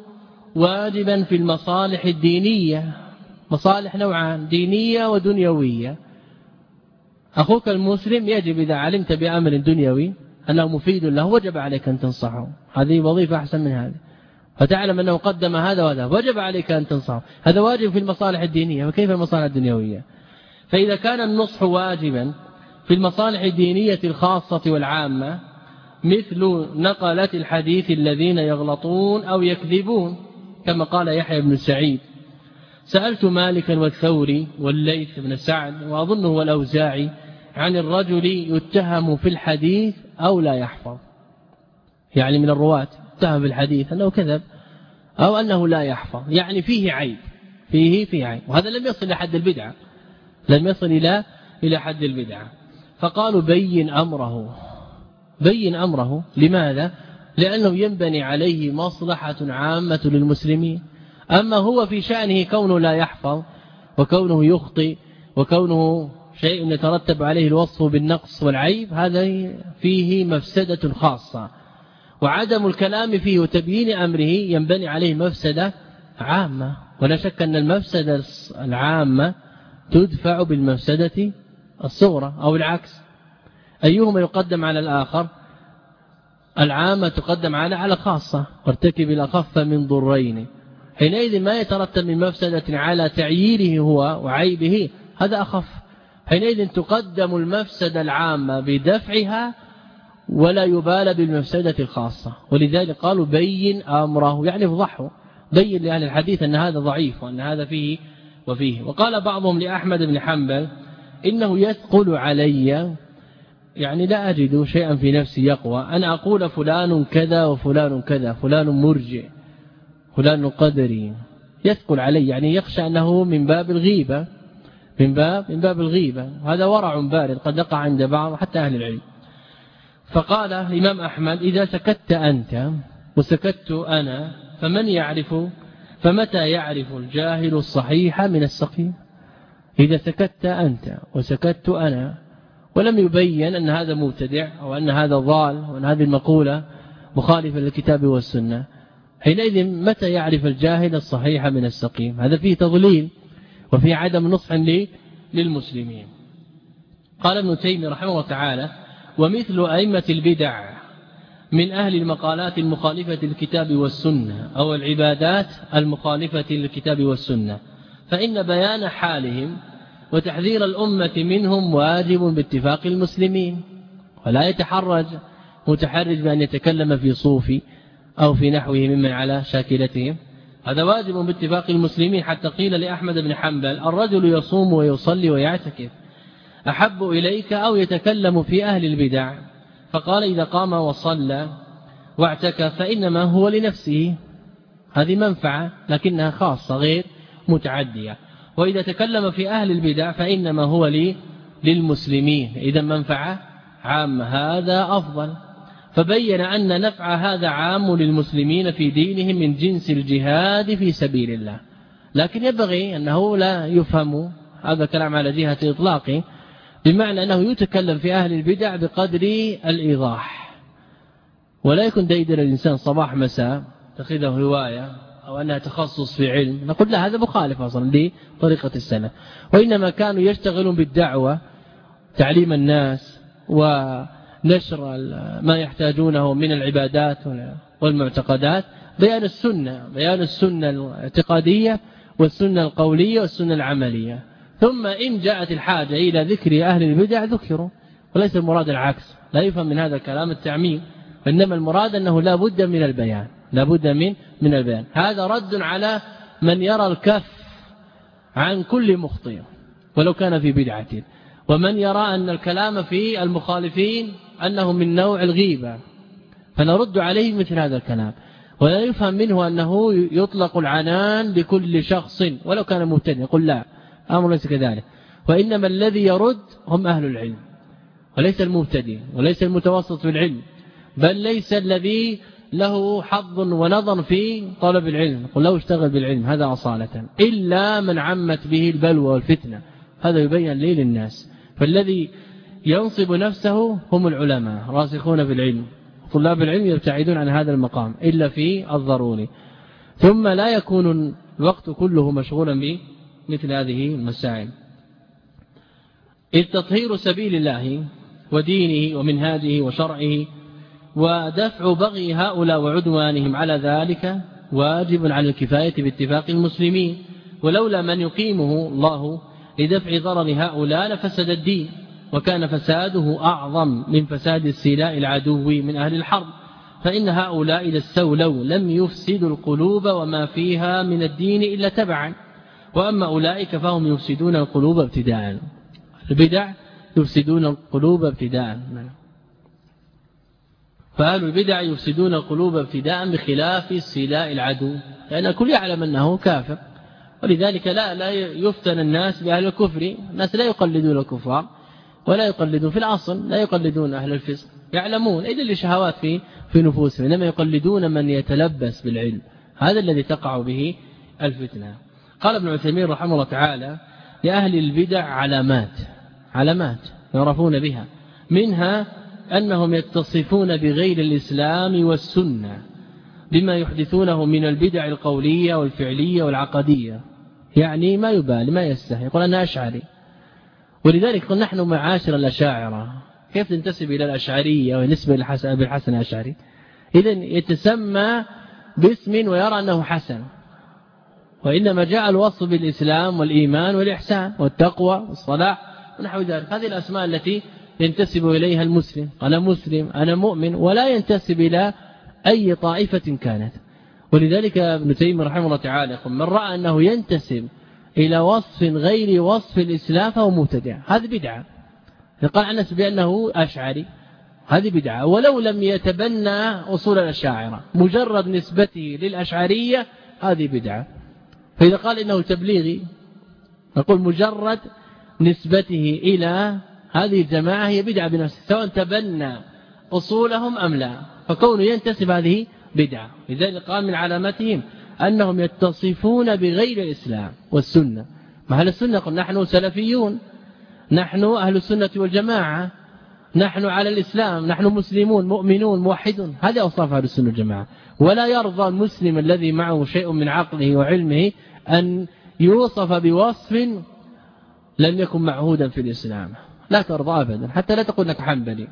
واجبا في المصالح الدينية، مصالح نوعان دينية ودنيوية، أخوك المسلم يجب إذا علمت بأمر دنيوي أنه مفيد له وجب عليك أن تنصحه، هذه وظيفة أحسن من هذه، فتعلم أنه قدم هذا وهذا وجب عليك أن تنصحه، هذا واجب في المصالح الدينية، وكيف المصالح الدنيوية؟ فإذا كان النصح واجبا في المصالح الدينية الخاصة والعامة مثل نقلة الحديث الذين يغلطون أو يكذبون، كما قال يحيى بن سعيد سألت مالكا والثوري والليث بن سعد وأظنه والأوزاعي عن الرجل يتهم في الحديث أو لا يحفظ، يعني من الرواة اتهم في الحديث أنه كذب أو أنه لا يحفظ، يعني فيه عيب، فيه عيب، وهذا لم يصل إلى حد البدعة، لم يصل إلى حد البدعة. فقالوا بين أمره. لماذا؟ لأنه ينبني عليه مصلحة عامة للمسلمين. أما هو في شأنه كونه لا يحفظ وكونه يخطئ وكونه شيء يترتب عليه الوصف بالنقص والعيب، هذا فيه مفسدة خاصة، وعدم الكلام فيه وتبيين أمره ينبني عليه مفسدة عامة. ولا شك أن المفسدة العامة تدفع بالمفسدة الصغرى أو العكس، أيهما يقدم على الآخر؟ العامة تقدم على خاصة، وارتكب الأخف من ضرين، حينئذ ما يترتب من مفسدة على تعييره هو وعيبه هذا أخف، حينئذ تقدم المفسدة العامة بدفعها ولا يبال بالمفسدة الخاصة. ولذلك قالوا بين أمره، يعني افضحه، بين لأهل الحديث أن هذا ضعيف وأن هذا فيه وفيه. وقال بعضهم لأحمد بن حنبل إنه يثقل علي، يعني لا أجد شيئا في نفسي يقوى أن أقول فلان كذا وفلان كذا، فلان مرجئ، فلان قدري، يثقل علي، يعني يخشى أنه من باب الغيبة، من باب الغيبة. هذا ورع بارد قد يقع عند بعض حتى أهل العلم. فقال الإمام أحمد إذا سكت أنت وسكت أنا فمن يعرف، فمتى يعرف الجاهل الصحيح من السقيم؟ إذا سكت أنت وسكت أنا ولم يبين أن هذا مبتدع أو أن هذا ضال وأن هذه المقولة مخالفة للكتاب والسنة، حينئذ متى يعرف الجاهل الصحيح من السقيم؟ هذا فيه تضليل وفيه عدم نصح للمسلمين. قال ابن تيمية رحمه الله تعالى ومثل أئمة البدع من أهل المقالات المخالفة للكتاب والسنة أو العبادات المخالفة للكتاب والسنة، فإن بيان حالهم وتحذير الأمة منهم واجب باتفاق المسلمين، ولا يتحرج متحرج بأن يتكلم في صوفي أو في نحوه ممن على شاكلتهم، هذا واجب باتفاق المسلمين. حتى قيل لأحمد بن حنبل الرجل يصوم ويصلي ويعتكف أحب إليك أو يتكلم في أهل البدع؟ فقال إذا قام وصلى واعتكف فإنما هو لنفسه، هذه منفعة لكنها خاصة غير متعدية، وإذا تكلم في أهل البدع فإنما هو للمسلمين، إذا منفعة عامة، هذا أفضل. فبين أن نفع هذا عام للمسلمين في دينهم من جنس الجهاد في سبيل الله، لكن ينبغي أنه لا يفهم هذا كلام على جهة إطلاقه، بمعنى أنه يتكلم في أهل البدع بقدر الإيضاح، ولا يكون ديدر الإنسان صباح مساء تأخذه هواية أو أنها تخصص في علم، نقول لا، هذا مخالف أصلا لطريقة السنة، وإنما كانوا يشتغلون بالدعوة، تعليم الناس ونشر ما يحتاجونه من العبادات والمعتقدات، بيان السنة الاعتقادية والسنة القولية والسنة العملية، ثم إن جاءت الحاجة إلى ذكر أهل البدع ذكروا، وليس المراد العكس، لا يفهم من هذا الكلام التعميم، إنما المراد أنه لا بد من البيان، لا بد من البيان. هذا رد على من يرى الكف عن كل مخطئ ولو كان في بدعة، ومن يرى أن الكلام في المخالفين أنه من نوع الغيبة، فنرد عليه مثل هذا الكلام، ولا يفهم منه أنه يطلق العنان لكل شخص ولو كان مبتدئ، يقول لا، أمر ليس كذلك، وإنما الذي يرد هم أهل العلم، وليس المبتدئ وليس المتوسط في العلم، بل ليس الذي له حظ ونظر في طلب العلم، قل له اشتغل بالعلم، هذا أصالة، إلا من عمت به البلوى والفتنة، هذا يبين لي للناس. فالذي ينصب نفسه هم العلماء راسخون في العلم، طلاب العلم يبتعدون عن هذا المقام إلا في الضروري، ثم لا يكون الوقت كله مشغولا بمثل هذه المسائل. إذ تطهير سبيل الله ودينه ومنهاجه وشرعه ودفع بغي هؤلاء وعدوانهم على ذلك واجب على الكفاية باتفاق المسلمين، ولولا من يقيمه الله لدفع ضرر هؤلاء لفسد الدين، وكان فساده أعظم من فساد استيلاء العدو من أهل الحرب، فإن هؤلاء إذا استولوا لم يفسدوا القلوب وما فيها من الدين إلا تبعا، وأما أولئك فهم يفسدون القلوب ابتداء، البدع يفسدون القلوب ابتداء، فأهل البدع يفسدون القلوب ابتداء بخلاف استيلاء العدو، لأن الكل يعلم أنه كافر، ولذلك لا يفتن الناس بأهل الكفر، الناس لا يقلدون الكفار ولا يقلدون في الأصل، لا يقلدون أهل الفسق، يعلمون إذا لشهوات في نفوسهم، إنما يقلدون من يتلبس بالعلم، هذا الذي تقع به الفتنة. قال ابن عثيمين رحمه الله تعالى لأهل البدع علامات يعرفون بها، منها أنهم يتصفون بغير الإسلام والسنة بما يحدثونه من البدع القولية والفعلية والعقدية، يعني ما يبالي ما يستحي، يقول أنا أشعري ولذلك قلنا نحن معاشر الأشاعرة كيف تنتسب إلى الأشعرية ونسبة أبي الحسن الأشعري؟ إذن يتسمى باسم ويرى أنه حسن، وإنما جاء الوصف بالإسلام والإيمان والإحسان والتقوى والصلاح ونحو ذلك. هذه الأسماء التي ينتسب إليها المسلم، أنا مسلم أنا مؤمن، ولا ينتسب إلى أي طائفة كانت. ولذلك ابن تيمية رحمه الله تعالى يقول من رأى أنه ينتسب إلى وصف غير وصف الإسلام فهو مبتدع، هذه بدعة. قال عن نفسه بأنه أشعري، هذه بدعة، ولو لم يتبنى أصول الأشاعرة مجرد نسبته للأشعرية هذه بدعة. فإذا قال إنه تبليغي نقول مجرد نسبته إلى هذه الجماعة هي بدعة بنفسه سواء تبنى أصولهم أم لا، فكونه ينتسب هذه بدعة. لذلك قال من علامتهم أنهم يتصفون بغير الإسلام والسنة. ما أهل السنة قل نحن سلفيون، نحن أهل السنة والجماعة، نحن على الإسلام، نحن مسلمون مؤمنون موحدون، هذه أوصاف أهل السنة والجماعة. ولا يرضى المسلم الذي معه شيء من عقله وعلمه أن يوصف بوصف لم يكن معهودا في الإسلام، لا ترضى أبدا، حتى لا تقول لك حنبلي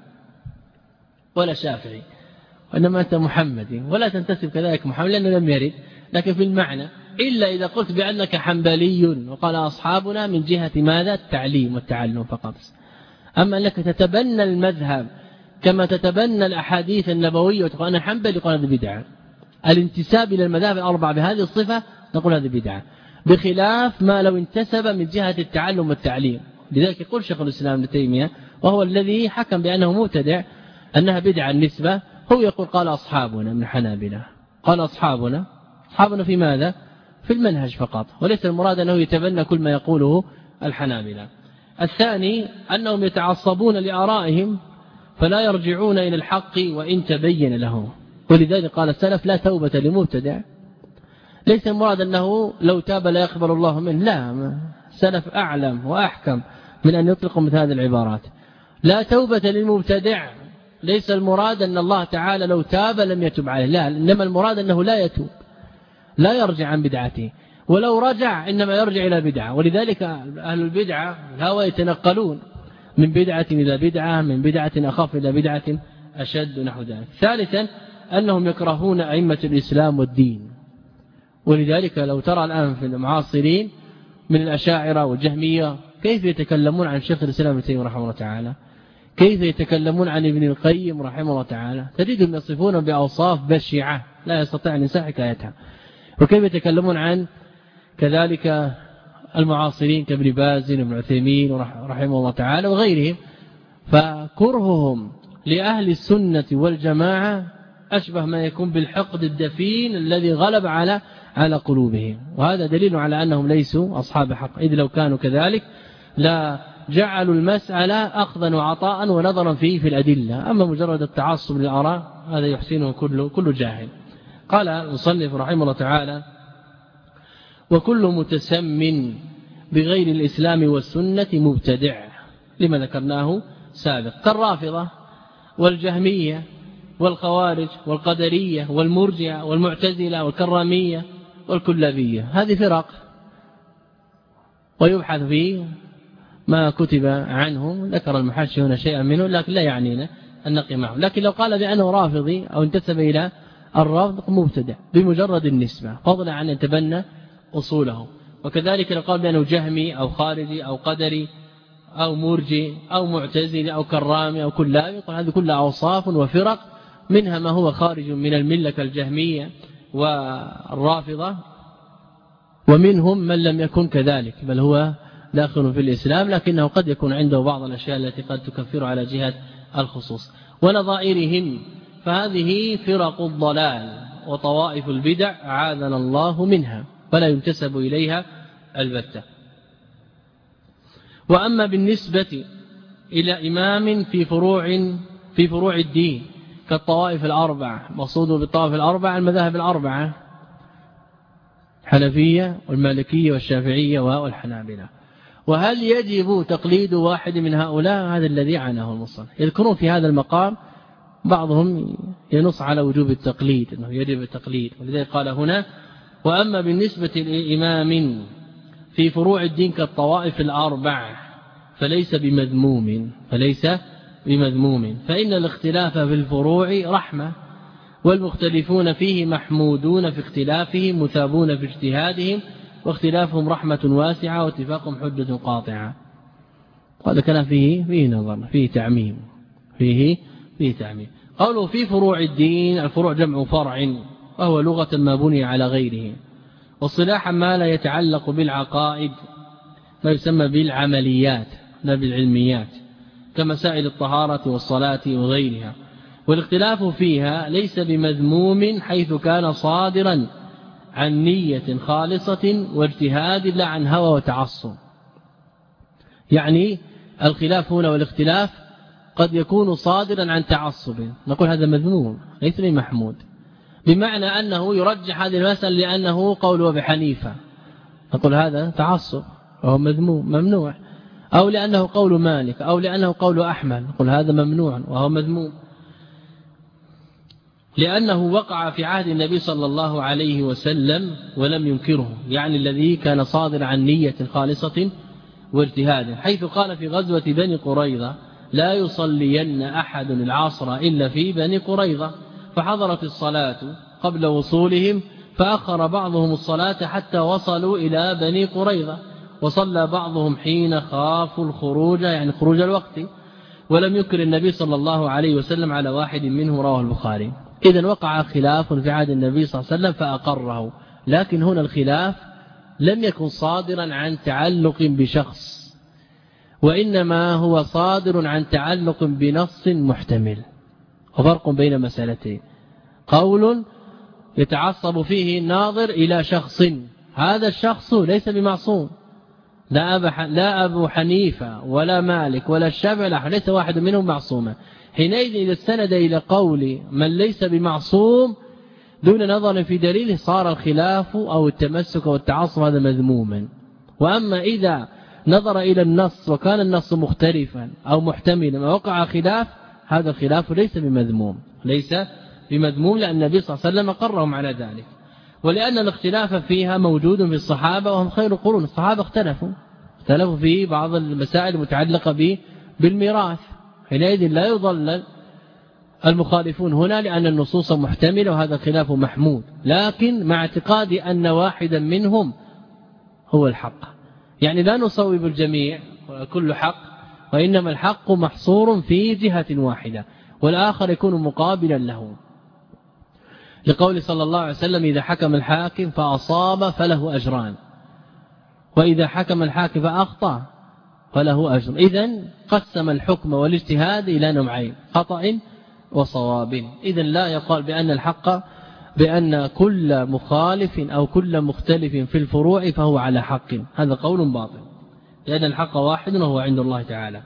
ولا شافعي، وإنما أنت محمدي، ولا تنتسب كذلك محمد لأنه لم يرد، لكن في المعنى إلا إذا قلت بأنك حنبلي وقال أصحابنا من جهة ماذا؟ التعليم والتعلم فقط. أما أنك تتبنى المذهب كما تتبنى الأحاديث النبوية وتقول أنا حنبلي، يقول هذا بدعة. الانتساب إلى المذاهب الأربعة بهذه الصفة نقول هذا بدعة، بخلاف ما لو انتسب من جهة التعلم والتعليم. لذلك يقول شيخ الإسلام ابن تيمية وهو الذي حكم بأنه مبتدع أنها بدعة النسبة، هو يقول قال أصحابنا من حنابلة، قال أصحابنا في ماذا؟ في المنهج فقط، وليس المراد أنه يتبنى كل ما يقوله الحنابلة. الثاني أنهم يتعصبون لآرائهم فلا يرجعون إلى الحق وإن تبين له. ولذلك قال السلف لا توبة لمبتدع، ليس المراد أنه لو تاب لا يقبل الله منه، لا، السلف أعلم وأحكم من أن يطلقوا مثل هذه العبارات. لا توبة للمبتدع ليس المراد أن الله تعالى لو تاب لم يتب عليه، لا، إنما المراد أنه لا يتوب، لا يرجع عن بدعته، ولو رجع إنما يرجع إلى بدعة. ولذلك أهل البدعة الهوى يتنقلون من بدعة إلى بدعة، من بدعة أخف إلى بدعة أشد نحو ذلك. ثالثا أنهم يكرهون أئمة الإسلام والدين. ولذلك لو ترى الآن في المعاصرين من الأشاعرة والجهمية كيف يتكلمون عن شيخ الإسلام ابن تيمية رحمه الله تعالى، كيف يتكلمون عن ابن القيم رحمه الله تعالى، تجدهم يصفون بأوصاف بشعة لا يستطيع أن ينسى حكايتها. وكيف يتكلمون عن كذلك المعاصرين كابن باز وابن عثيمين رحمه الله تعالى وغيرهم. فكرههم لأهل السنة والجماعة أشبه ما يكون بالحقد الدفين الذي غلب على قلوبهم، وهذا دليل على أنهم ليسوا أصحاب حق، إذ لو كانوا كذلك لا جعلوا المسألة أخذا وعطاء ونظرا فيه في الأدلة. أما مجرد التعصب للآراء هذا يحسنه كل جاهل. قال المصنف رحمه الله تعالى وكل متسم بغير الإسلام والسنة مبتدع، لما ذكرناه سابق، كالرافضة والجهمية والخوارج والقدرية والمرجئة والمعتزلة والكرامية والكلابية. هذه فرق، ويبحث فيه ما كتب عنهم، ذكر المحشي هنا شيئا منه لكن لا يعنينا أن نقي معه. لكن لو قال بأنه رافضي أو انتسب إلى الرافض مبتدع بمجرد النسبة، فضلا عن يتبنى أصوله. وكذلك لو قال بأنه جهمي أو خارجي أو قدري أو مرجي أو معتزلي أو كرامي أو كلابي، يقول هذه كلها أوصاف وفرق، منها ما هو خارج من الملة كالجهمية والرافضة، ومنهم من لم يكن كذلك بل هو داخل في الإسلام، لكنه قد يكون عنده بعض الأشياء التي قد تكفر على جهة الخصوص ونظائرهم. فهذه فرق الضلال وطوائف البدع عاذنا الله منها، فلا ينتسب إليها البتة. وأما بالنسبة إلى إمام في فروع الدين كالطوائف الأربع، مقصود بالطوائف الأربع المذاهب الأربعة، الحنفية والمالكية والشافعية والحنابلة. وهل يجب تقليد واحد من هؤلاء؟ هذا الذي عناه المصنف. يذكرون في هذا المقام بعضهم ينص على وجوب التقليد، أنه يجب التقليد، ولذلك قال هنا وأما بالنسبة لإمام في فروع الدين كالطوائف الأربع فليس بمذموم فإن الاختلاف في الفروع رحمة والمختلفون فيه محمودون في اختلافهم مثابون في اجتهادهم واختلافهم رحمة واسعة واتفاقهم حجة قاطعة. هذا كلام فيه نظر فيه تعميم. قوله في فروع الدين، الفروع جمع فرع وهو لغة ما بني على غيره، والصلاحا ما لا يتعلق بالعقائد ما يسمى بالعمليات لا بالعلميات كمسائل الطهارة والصلاة وغيرها. والاختلاف فيها ليس بمذموم حيث كان صادرا عن نية خالصة واجتهاد لا عن هوى وتعصب. يعني الخلاف هنا والاختلاف قد يكون صادرا عن تعصب، نقول هذا مذموم ليس بمحمود، بمعنى أنه يرجح هذه المسألة لأنه قول أبي حنيفة، نقول هذا تعصب وهو مذموم ممنوع، أو لأنه قول مالك أو لأنه قول أحمد، نقول هذا ممنوع وهو مذموم، لأنه وقع في عهد النبي صلى الله عليه وسلم ولم ينكره، يعني الذي كان صادر عن نية خالصة واجتهاد، حيث قال في غزوة بني قريظة لا يصلين أحد العصر إلا في بني قريظة، فحضرت الصلاة قبل وصولهم فأخر بعضهم الصلاة حتى وصلوا إلى بني قريظة، وصلى بعضهم حين خافوا الخروج يعني خروج الوقت، ولم يكر النبي صلى الله عليه وسلم على واحد منهم، رواه البخاري. إذن وقع خلاف في عهد النبي صلى الله عليه وسلم فأقره، لكن هنا الخلاف لم يكن صادرا عن تعلق بشخص، وإنما هو صادر عن تعلق بنص محتمل، وفرق بين مسألتين، قول يتعصب فيه الناظر إلى شخص، هذا الشخص ليس بمعصوم، لا أبو حنيفة ولا مالك ولا الشافعي ليس واحد منهم معصوما، حينئذ إذا استند إلى قول من ليس بمعصوم دون نظر في دليله صار الخلاف أو التمسك والتعصب هذا مذموما. وأما إذا نظر إلى النص وكان النص مختلفا أو محتملا ووقع خلاف، هذا الخلاف ليس بمذموم لأن النبي صلى الله عليه وسلم قرهم على ذلك، ولأن الاختلاف فيها موجود في الصحابة وهم خير القرون. الصحابة اختلفوا في بعض المسائل المتعلقة بالميراث، حينئذ لا يضلل المخالفون هنا لأن النصوص محتملة وهذا الخلاف محمود، لكن مع اعتقاد أن واحدا منهم هو الحق، يعني لا نصوب الجميع كل حق، وإنما الحق محصور في جهة واحدة والآخر يكون مقابلا له، لقول صلى الله عليه وسلم إذا حكم الحاكم فأصاب فله أجران، وإذا حكم الحاكم فأخطأ فله أجر. إذن قسم الحكم والاجتهاد إلى نوعين، خطأ وصواب. إذن لا يقال بأن الحق بأن كل مخالف أو كل مختلف في الفروع فهو على حق، هذا قول باطل، لأن الحق واحد وهو عند الله تعالى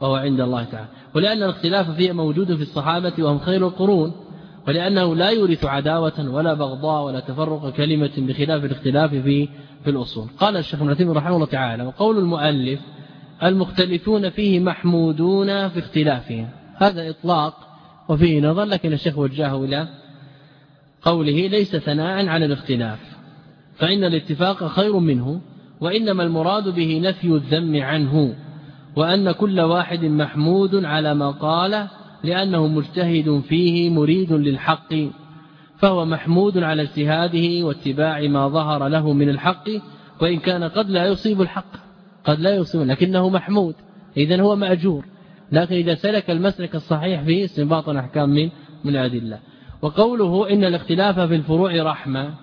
ولأن الاختلاف فيه موجود في الصحابة وهم خير القرون، ولأنه لا يورث عداوة ولا بغضاء ولا تفرق كلمة بخلاف الاختلاف في الأصول. قال الشيخ ابن تيمية رحمه الله تعالى وقول المؤلف المختلفون فيه محمودون في اختلافهم، هذا إطلاق وفيه نظر، لكن الشيخ وجهه إلى قوله ليس ثناء على الاختلاف فإن الاتفاق خير منه، وإنما المراد به نفي الذم عنه، وأن كل واحد محمود على ما قال لأنه مجتهد فيه مريد للحق، فهو محمود على اجتهاده واتباع ما ظهر له من الحق، وإن كان قد لا يصيب الحق لكنه محمود، إذن هو مأجور، لكن إذا سلك المسلك الصحيح فيه استنباط الأحكام من الأدلة. وقوله إن الاختلاف في الفروع رحمة،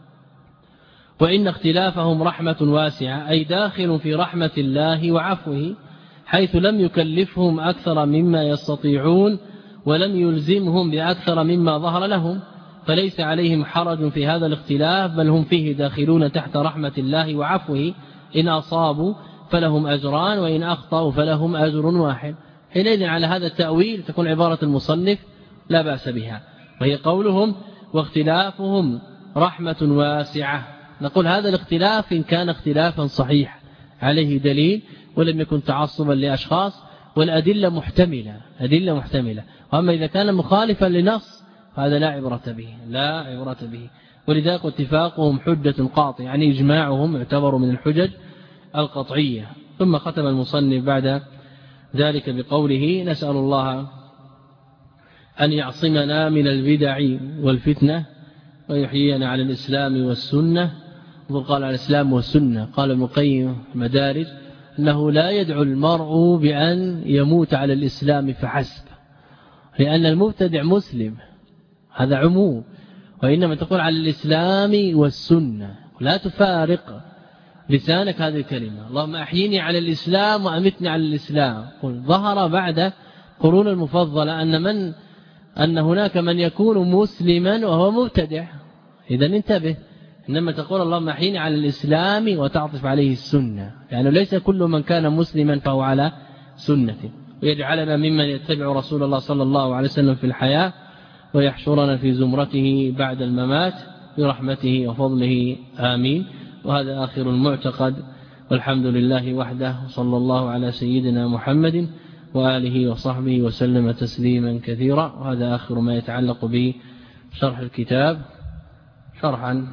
وإن اختلافهم رحمة واسعة، أي داخل في رحمة الله وعفوه، حيث لم يكلفهم أكثر مما يستطيعون ولم يلزمهم بأكثر مما ظهر لهم، فليس عليهم حرج في هذا الاختلاف، بل هم فيه داخلون تحت رحمة الله وعفوه، إن أصابوا فلهم أجران وإن أخطأوا فلهم أجر واحد. حينئذ على هذا التأويل تكون عبارة المصنف لا بأس بها، وهي قولهم واختلافهم رحمة واسعة. نقول هذا الاختلاف إن كان اختلافا صحيح عليه دليل ولم يكن تعصبا لأشخاص، والأدلة محتملة، وأما إذا كان مخالفا لنص فهذا لا عبرة به. ولذلك اتفاقهم حجة قاطعة، يعني إجماعهم يعتبر من الحجج القطعية، ثم ختم المصنف بعد ذلك بقوله: نسأل الله أن يعصمنا من البدع والفتنة ويحيينا على الإسلام والسنة. قال على الإسلام والسنة، قال ابن القيم مدارج أنه لا يدعو المرء بأن يموت على الإسلام فحسب، لأن المبتدع مسلم، هذا عموم، وإنما تقول على الإسلام والسنة، لا تفارق لسانك هذه الكلمة. اللهم أحييني على الإسلام وأمتني على الإسلام. قل ظهر بعد قرون المفضلة أن هناك من يكون مسلما وهو مبتدع، إذا انتبه. إنما تقول اللهم أحييني على الإسلام وتعطف عليه السنة، لأنه ليس كل من كان مسلما فهو على سنة. ويجعلنا ممن يتبع رسول الله صلى الله عليه وسلم في الحياة، ويحشرنا في زمرته بعد الممات برحمته وفضله، آمين. وهذا آخر المعتقد، والحمد لله وحده، صلى الله على سيدنا محمد وآله وصحبه وسلم تسليما كثيرا. وهذا آخر ما يتعلق بشرح الكتاب، شرحا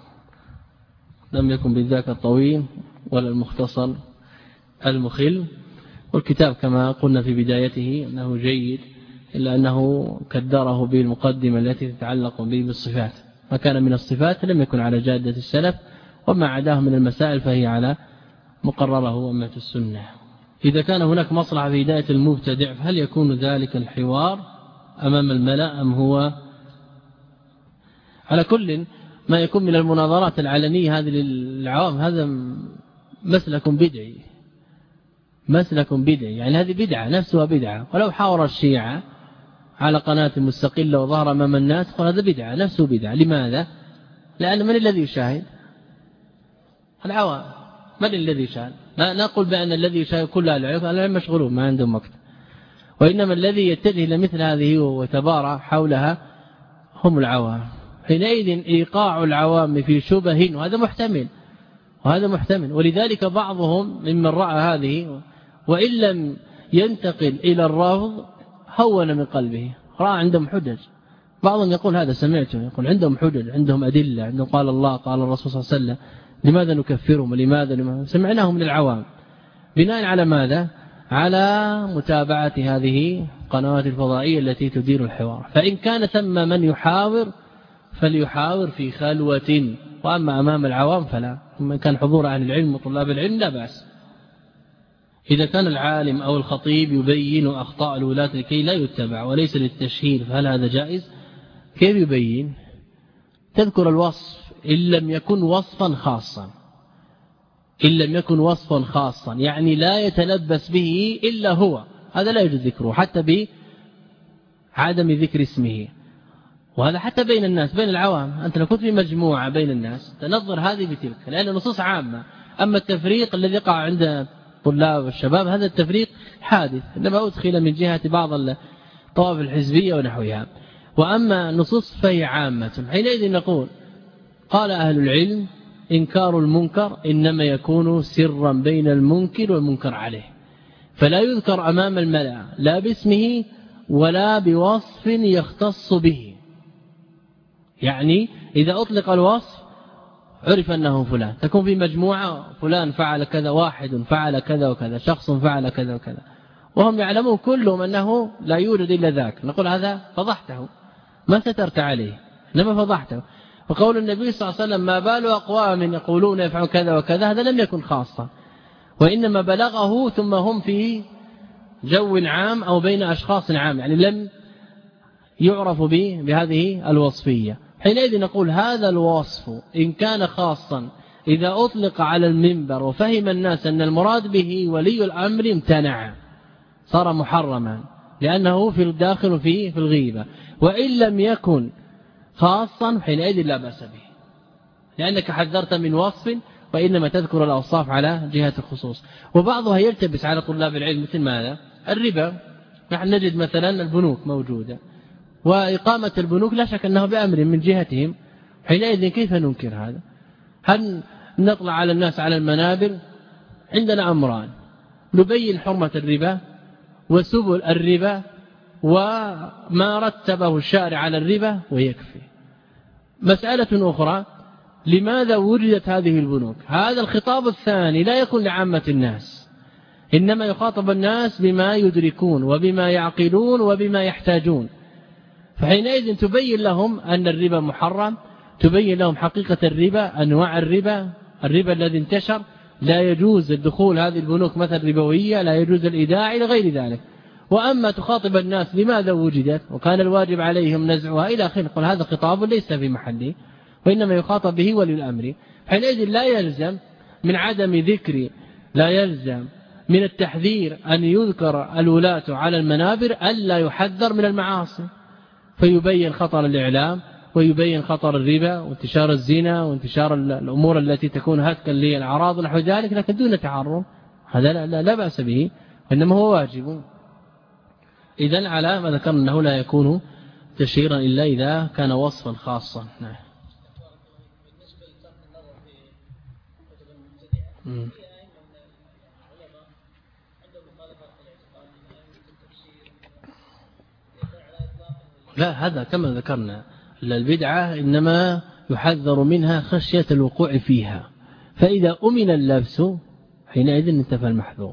لم يكن بالذاك الطويل ولا المختصر المخل. والكتاب كما قلنا في بدايته أنه جيد، إلا أنه كدره بالمقدمة التي تتعلق به بالصفات، ما كان من الصفات لم يكن على جادة السلف، وما عداه من المسائل فهي على مقرره أمة السنة. إذا كان هناك مصلحة في هداية المبتدع، فهل يكون ذلك الحوار أمام الملأ أم هو على كل ما يكون من المناظرات العلنية هذه للعوام؟ هذا مسلك بدعي، مسلك بدعي، يعني هذه بدعة نفسها بدعة. ولو حاور الشيعة على قناة مستقلة وظهر أمام الناس، قال هذا بدعة نفسه بدعة. لماذا؟ لأن من الذي يشاهد؟ العوام. من الذي يشاهد؟ لا نقول بأن الذي يشاهد كل العلم مشغولون ما عندهم وقت، وإنما الذي يتجه إلى مثل هذه ويتبارى حولها هم العوام. حينئذ إيقاع العوام في شبه، وهذا محتمل، وهذا محتمل. ولذلك بعضهم ممن رأى هذه وإن لم ينتقل إلى الرافض هون من قلبه، رأى عندهم حجج. بعضهم يقول هذا سمعته، يقول عندهم حجج، عندهم أدلة، عندهم قال الله قال الرسول صلى الله عليه وسلم، لماذا نكفرهم؟ لماذا سمعناهم من العوام. بناء على ماذا؟ على متابعة هذه القنوات الفضائية التي تدير الحوار. فإن كان ثم من يحاور فليحاور في خلوة، وأما أمام العوام فلا. ثم كان حضور أهل العلم وطلاب العلم لا بأس. إذا كان العالم أو الخطيب يبين أخطاء الولاة لكي لا يتبع وليس للتشهير، فهل هذا جائز؟ كيف يبين؟ تذكر الوصف إن لم يكن وصفا خاصا، إن لم يكن وصفا خاصا يعني لا يتلبس به إلا هو، هذا لا يجوز ذكره حتى بعدم ذكر اسمه. وهذا حتى بين الناس، بين العوام. أنت لو كنت في مجموعة بين الناس تنظر هذه بتلك، لأن النصوص عامة. أما التفريق الذي يقع عند طلاب والشباب هذا التفريق حادث، إنما أدخل من جهة بعض الطوائف الحزبية ونحوها. وأما النصوص فهي عامة. حينئذ نقول قال أهل العلم إنكار المنكر إنما يكون سرا بين المنكر والمنكر عليه، فلا يذكر أمام الملأ لا باسمه ولا بوصف يختص به. يعني إذا أطلق الوصف عرف أنه فلان، تكون في مجموعة فلان فعل كذا، واحد فعل كذا وكذا، شخص فعل كذا وكذا، وهم يعلمون كلهم أنه لا يوجد إلا ذاك، نقول هذا فضحته، ما سترت عليه، إنما فضحته. وقول النبي صلى الله عليه وسلم ما بال أقوام يقولون يفعل كذا وكذا، هذا لم يكن خاصة، وإنما بلغه ثم هم في جو عام أو بين أشخاص عام، يعني لم يعرف بهذه الوصفية. حينئذ نقول هذا الوصف إن كان خاصا إذا أطلق على المنبر وفهم الناس أن المراد به ولي الأمر امتنع، صار محرما لأنه في الداخل في الغيبة. وإن لم يكن خاصا حينئذ لا بأس به، لأنك حذرت من وصف وإنما تذكر الأوصاف على جهة الخصوص. وبعضها يلتبس على طلاب العلم مثل ماذا؟ الربا. نحن نجد مثلا البنوك موجودة، وإقامة البنوك لا شك أنه بأمر من جهتهم، حينئذ كيف ننكر هذا؟ هل نطلع على الناس على المنابر؟ عندنا أمران، نبين حرمة الربا وسبل الربا وما رتبه الشارع على الربا ويكفي. مسألة أخرى، لماذا وجدت هذه البنوك؟ هذا الخطاب الثاني لا يكون لعامة الناس، إنما يخاطب الناس بما يدركون وبما يعقلون وبما يحتاجون. فحينئذ تبين لهم أن الربا محرم، تبين لهم حقيقة الربا، أنواع الربا الذي انتشر، لا يجوز الدخول هذه البنوك مثل ربوية، لا يجوز الإيداع إلى غير ذلك. وأما تخاطب الناس لماذا وجدت وكان الواجب عليهم نزعها إلى آخره، قل هذا خطاب ليس في محله، وإنما يخاطب به ولي الأمر. حينئذ لا يلزم من عدم ذكر، لا يلزم من التحذير أن يذكر الولاة على المنابر ألا يحذر من المعاصي، فيبين خطر الإعلام ويبين خطر الربا وانتشار الزنا وانتشار الأمور التي تكون هتكا للأعراض ونحو ذلك، لكن دون تعرض، هذا لا بأس به، وإنما هو واجب. إذن على ما ذكرنا أنه لا يكون تشهيرا إلا إذا كان وصفا خاصا. نعم. لا، هذا كما ذكرنا البدعة إنما يحذر منها خشية الوقوع فيها، فإذا أمن اللبس حينئذ انتفى المحذور.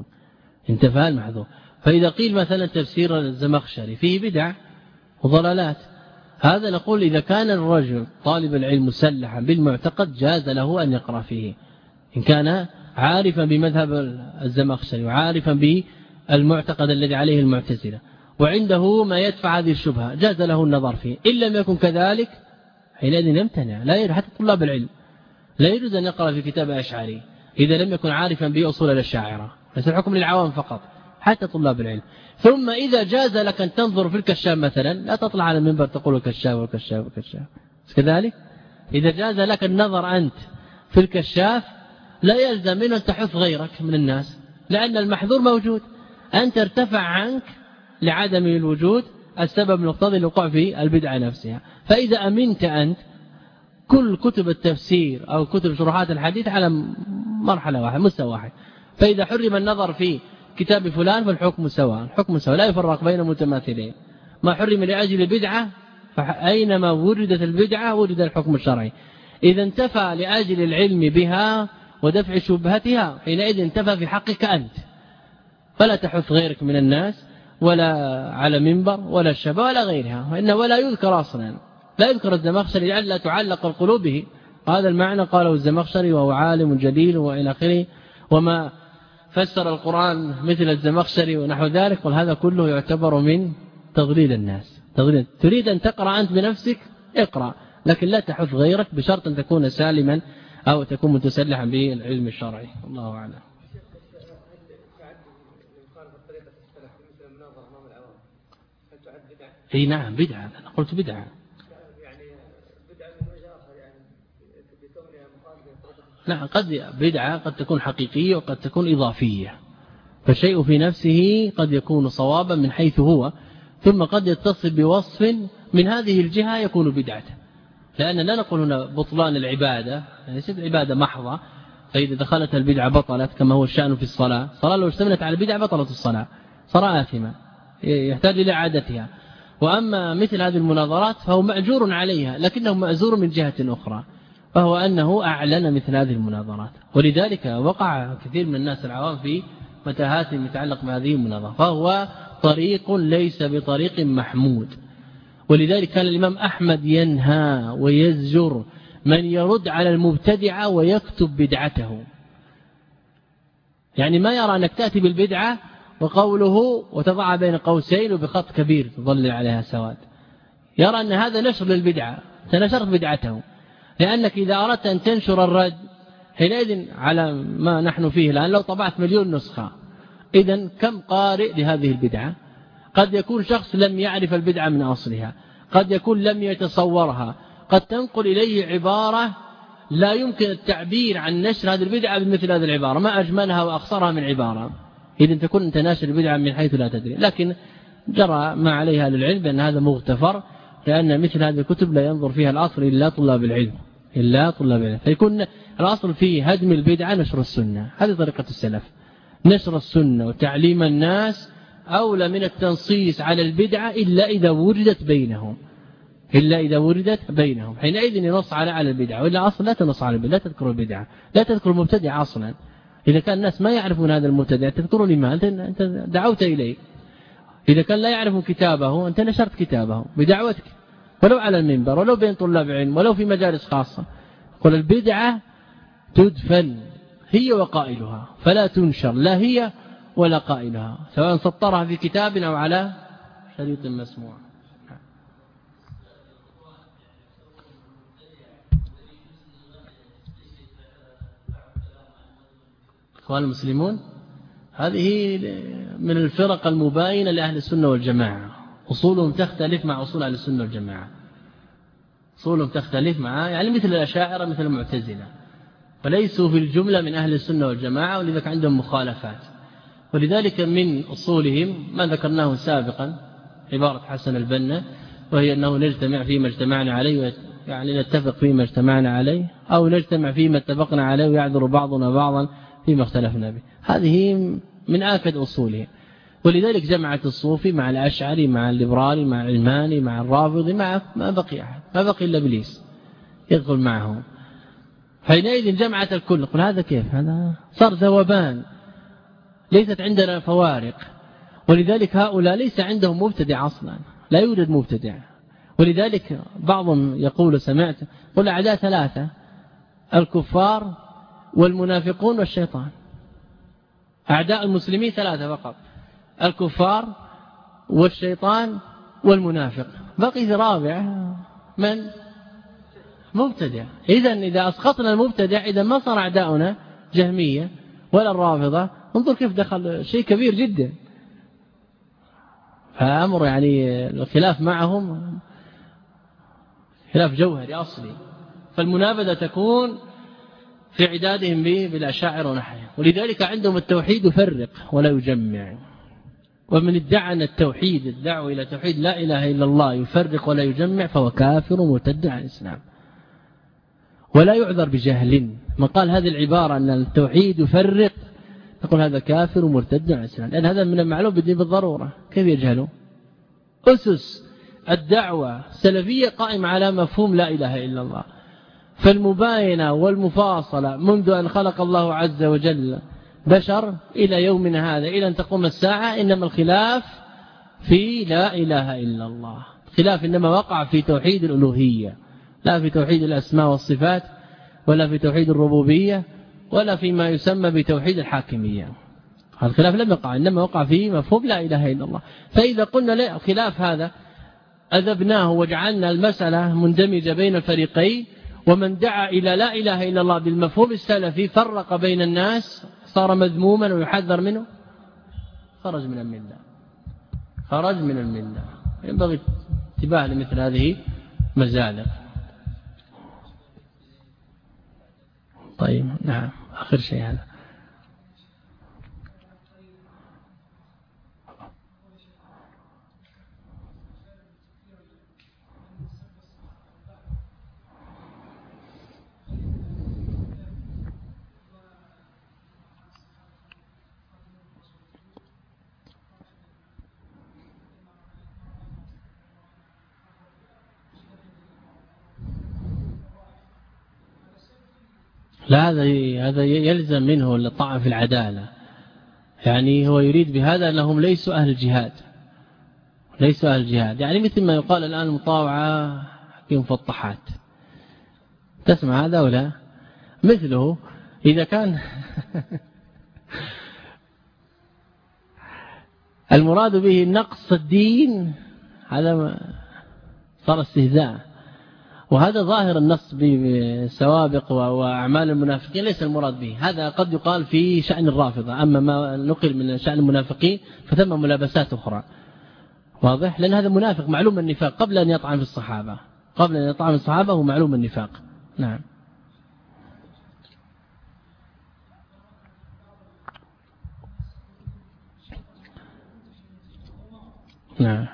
فإذا قيل مثلا تفسير الزمخشري فيه بدع وضلالات، هذا نقول إذا كان الرجل طالب العلم مسلحا بالمعتقد جاز له أن يقرأ فيه، إن كان عارفا بمذهب الزمخشري وعارفا بالمعتقد الذي عليه المعتزلة وعنده ما يدفع هذه الشبهة جاز له النظر فيه. إن لم يكن كذلك حينئذ يمتنع، لا يجوز حتى طلاب العلم لا يجوز أن يقرأ في كتاب أشعري إذا لم يكن عارفا بأصول الأشاعرة، ليس الحكم للعوام فقط، حتى طلاب العلم. ثم إذا جاز لك أن تنظر في الكشاف مثلا، لا تطلع على المنبر تقول الكشاف والكشاف والكشاف كذلك. إذا جاز لك النظر أنت في الكشاف لا يلزم منه أن تحث غيرك من الناس، لأن المحذور موجود، أنت ارتفع عنك لعدم الوجود السبب المقتضي الوقوع في البدعة نفسها. فإذا أمنت أنت كل كتب التفسير أو كتب شروحات الحديث على مرحلة واحدة، مستوى واحد، فإذا حرم النظر في كتاب فلان فالحكم سواء، الحكم سواء، لا يفرق بين متماثلين. ما حرم لأجل البدعة فأينما وجدت البدعة وجد الحكم الشرعي. إذا انتفى لأجل العلم بها ودفع شبهتها حينئذ انتفى في حقك أنت، فلا تحث غيرك من الناس ولا على منبر ولا الشبه ولا غيرها، ولا يذكر أصلا، لا يذكر الزمخشري لئلا تعلق القلوب به. هذا المعنى قاله الزمخشري وهو عالم جليل وإلى آخره، وما فسر القرآن مثل الزمخشري ونحو ذلك، وهذا كله يعتبر من تضليل الناس. تريد أن تقرأ أنت بنفسك اقرأ، لكن لا تحث غيرك بشرط أن تكون سالما أو تكون متسلحا بالعلم الشرعي. الله أعلم. اي نعم بدعة، أنا قلت بدعة. يعني بدعة من وجه آخر، يعني بكونها مخالفة. نعم، قد بدعة قد تكون حقيقية وقد تكون إضافية، فالشيء في نفسه قد يكون صوابا من حيث هو، ثم قد يتصل بوصف من هذه الجهة يكون بدعة، لأن لا نقول هنا بطلان العبادة، يعني ليست عبادة محضة، فإذا دخلت البدعة بطلت كما هو الشأن في الصلاة. الصلاة لو اشتملت على البدعة بطلت الصلاة، صار آثما يحتاج إلى إعادتها. وأما مثل هذه المناظرات فهو مأجور عليها، لكنه مأزور من جهة أخرى، فهو أنه أعلن مثل هذه المناظرات، ولذلك وقع كثير من الناس العوام في متاهات متعلق بهذه المناظرة، فهو طريق ليس بطريق محمود. ولذلك كان الإمام أحمد ينهى ويزجر من يرد على المبتدعة ويكتب بدعته، يعني ما يرى أنك تأتي بالبدعة وقوله وتضع بين قوسين وبخط كبير تظلل عليها سواد، يرى أن هذا نشر للبدعة، تنشرت بدعته، لأنك إذا أردت أن تنشر الرد حينئذ على ما نحن فيه الآن لو طبعت 1,000,000 نسخة، إذن كم قارئ لهذه البدعة؟ قد يكون شخص لم يعرف البدعة من أصلها، قد يكون لم يتصورها، قد تنقل إليه عبارة لا يمكن التعبير عن نشر هذه البدعة بمثل هذه العبارة، ما أجملها وأخصرها من عبارة، إذن تكون أنت ناشر البدعة من حيث لا تدري. لكن جرى ما عليها للعلم بأن هذا مغتفر، لأن مثل هذه الكتب لا ينظر فيها الأصل إلا طلاب العلم، فيكون الأصل في هدم البدعة نشر السنة. هذه طريقة السلف، نشر السنة وتعليم الناس أولى من التنصيص على البدعة إلا إذا وردت بينهم، حينئذ ينص على البدعة، وإلا أصلا لا تنص على البدعة، لا تذكر البدعة، لا تذكر المبتدع أصلا، إذا كان الناس ما يعرفون هذا المبتدع تذكروا لما أنت دعوت إليه. إذا كان لا يعرف كتابه أنت نشرت كتابه بدعوتك ولو على المنبر ولو بين طلاب علم ولو في مجالس خاصة. قل البدعة تدفن هي وقائلها فلا تنشر لا هي ولا قائلها سواء سطرها في كتاب أو على شريط مسموع. إخوان المسلمون هذه من الفرق المباينة لأهل السنة والجماعة. أصولهم تختلف مع أصول أهل السنة والجماعة. أصولهم تختلف مع يعني مثل الأشاعرة مثل المعتزلة فليسوا في الجملة من أهل السنة والجماعة ولذلك عندهم مخالفات. ولذلك من أصولهم ما ذكرناه سابقا عبارة حسن البنا وهي أنه نجتمع فيما اجتمعنا عليه يعني نتفق فيما اجتمعنا عليه أو نجتمع فيما اتفقنا عليه ويعذر بعضنا بعضا فيما اختلفنا به. هذه من آكد أصولهم. ولذلك جمعت الصوفي مع الأشعري مع الليبرالي مع العلماني مع الرافضي مع ما بقي أحد ما بقي إلا إبليس يدخل معهم. حينئذ جمعت الكل. قل هذا كيف هذا صار ذوبان ليست عندنا فوارق. ولذلك هؤلاء ليس عندهم مبتدع أصلا لا يوجد مبتدع. ولذلك بعضهم يقول سمعت قل أعداء ثلاثة الكفار والمنافقون والشيطان. أعداء المسلمين ثلاثة فقط الكفار والشيطان والمنافق بقي رابع من مبتدع. إذا أسقطنا المبتدع إذا ما صار أعداؤنا جهمية ولا الرافضة. انظر كيف دخل شيء كبير جدا. فأمر يعني الخلاف معهم خلاف جوهري أصلي. فالمنابذة تكون في عدادهم بالأشاعر ونحيهم. ولذلك عندهم التوحيد يفرق ولا يجمع. ومن ادعى أن التوحيد الدعوة إلى توحيد لا إله إلا الله يفرق ولا يجمع فهو كافر مرتد عن الإسلام ولا يعذر بجهل. من قال هذه العبارة أن التوحيد يفرق نقول هذا كافر ومرتد عن الإسلام لأن هذا من المعلوم بالدين بالضرورة. كيف يجهلوا؟ أسس الدعوة السلفية قائمة على مفهوم لا إله إلا الله. فالمباينة والمفاصلة منذ أن خلق الله عز وجل بشر إلى يومنا هذا إلى أن تقوم الساعة إنما الخلاف في لا إله إلا الله. خلاف إنما وقع في توحيد الألوهية لا في توحيد الأسماء والصفات ولا في توحيد الربوبية ولا فيما يسمى بتوحيد الحاكمية. الخلاف لم يقع إنما وقع في مفهوم لا إله إلا الله. فإذا قلنا لا خلاف هذا أذبناه وجعلنا المسألة مندمجة بين الفريقين. ومن دعا إلى لا إله إلا الله بالمفهوم السلفي فرق بين الناس صار مذموما ويحذر منه خرج من الملة. خرج من الملة. ينبغي انتباه لمثل هذه مزالق. طيب نعم آخر شيء هذا لا هذا يلزم منه الطعن في العدالة. يعني هو يريد بهذا أنهم ليسوا أهل الجهاد ليسوا أهل الجهاد. يعني مثل ما يقال الآن المطاوعة في مفطحات تسمع هذا ولا مثله إذا كان المراد به نقص الدين هذا صار استهزاء. وهذا ظاهر النص بسوابق وأعمال المنافقين ليس المراد به. هذا قد يقال في شأن الرافضة. أما ما نقل من شأن المنافقين فثم ملابسات أخرى واضح. لأن هذا منافق معلوم النفاق قبل أن يطعن في الصحابة. قبل أن يطعن في الصحابة هو معلوم النفاق. نعم نعم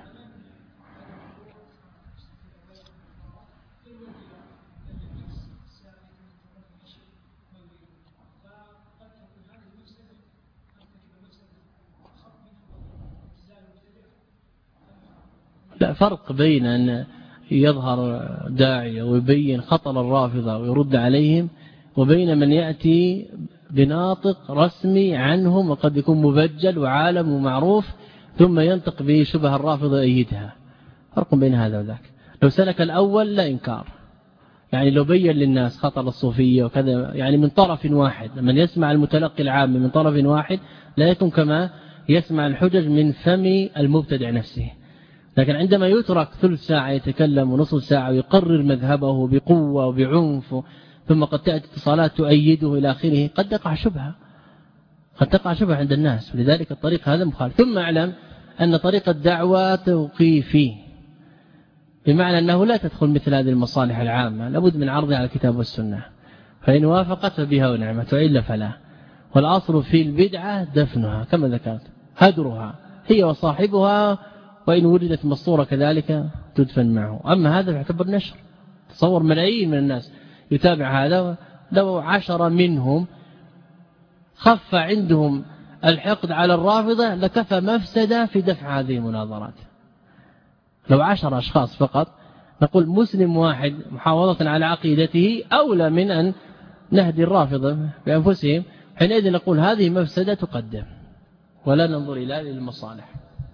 لا فرق بين أن يظهر داعية ويبين خطر الرافضة ويرد عليهم وبين من يأتي بناطق رسمي عنهم وقد يكون مبجل وعالم ومعروف ثم ينطق به شبه الرافضة يأيدها. فرق بين هذا وذاك. لو سلك الأول لا إنكار، يعني لو بين للناس خطر الصوفية وكذا يعني من طرف واحد، من يسمع المتلقي العام من طرف واحد لا يكون كما يسمع الحجج من فم المبتدع نفسه. لكن عندما يترك ثلث ساعة يتكلم ونصف ساعة ويقرر مذهبه بقوة وبعنف ثم قد تأتي اتصالات تؤيده إلى آخره قد تقع شبهة، قد تقع شبهة عند الناس. ولذلك الطريق هذا مخالف. ثم اعلم أن طريق الدعوة توقيفي، بمعنى أنه لا تدخل مثل هذه المصالح العامة، لابد من عرضها على الكتاب والسنة، فإن وافقت فبها ونعمت وإلا فلا. والأصل في البدعة دفنها كما ذكرت، هدرها هي وصاحبها، وإن وجدت مصورة كذلك تدفن معه. أما هذا يعتبر نشر. تصور ملايين من الناس يتابع هذا، لو 10 منهم خف عندهم الحقد على الرافضة لكفى مفسدة في دفع هذه المناظرات. لو 10 أشخاص فقط، نقول مسلم واحد محافظة على عقيدته أولى من أن نهدي الرافضة بأنفسهم. حينئذ نقول هذه مفسدة تقدم ولا ننظر إلى المصالح.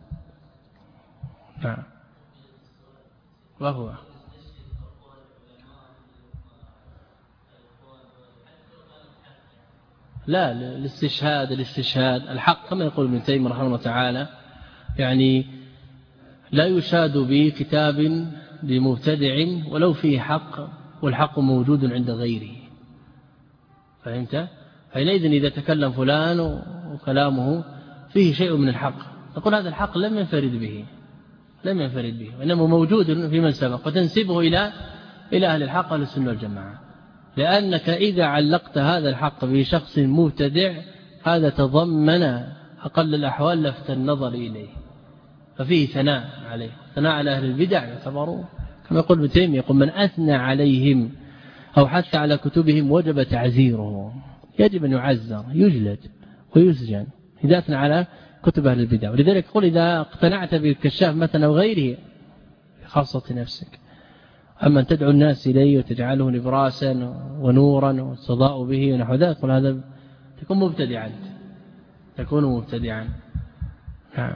نعم. وهو لا الاستشهاد الحق كما يقول ابن تيمية رحمه الله تعالى، يعني لا يشاد بكتاب لمبتدع ولو فيه حق والحق موجود عند غيره. فهمت؟ حينئذ إذا تكلم فلان وكلامه فيه شيء من الحق نقول هذا الحق لم ينفرد به وإنما موجود في من سبق، وتنسبه إلى أهل الحق أهل السنة والجماعة. لأنك إذا علقت هذا الحق بشخص مبتدع هذا تضمن أقل الأحوال لفت النظر إليه، ففيه ثناء عليه، ثناء على أهل البدع يعتبروا كما يقول ابن تيمية، يقول من أثنى عليهم أو حتى على كتبهم وجب تعزيره، يجب أن يعزر يجلد ويسجن إذا أثنى على كتب أهل البدع. ولذلك يقول إذا اقتنعت بالكشاف مثلا أو غيره خاصة نفسك، أما أن تدعو الناس إليه وتجعله نبراسا ونورا والصداء به ونحو ذلك، قل هذا تكون مبتدعا. نعم.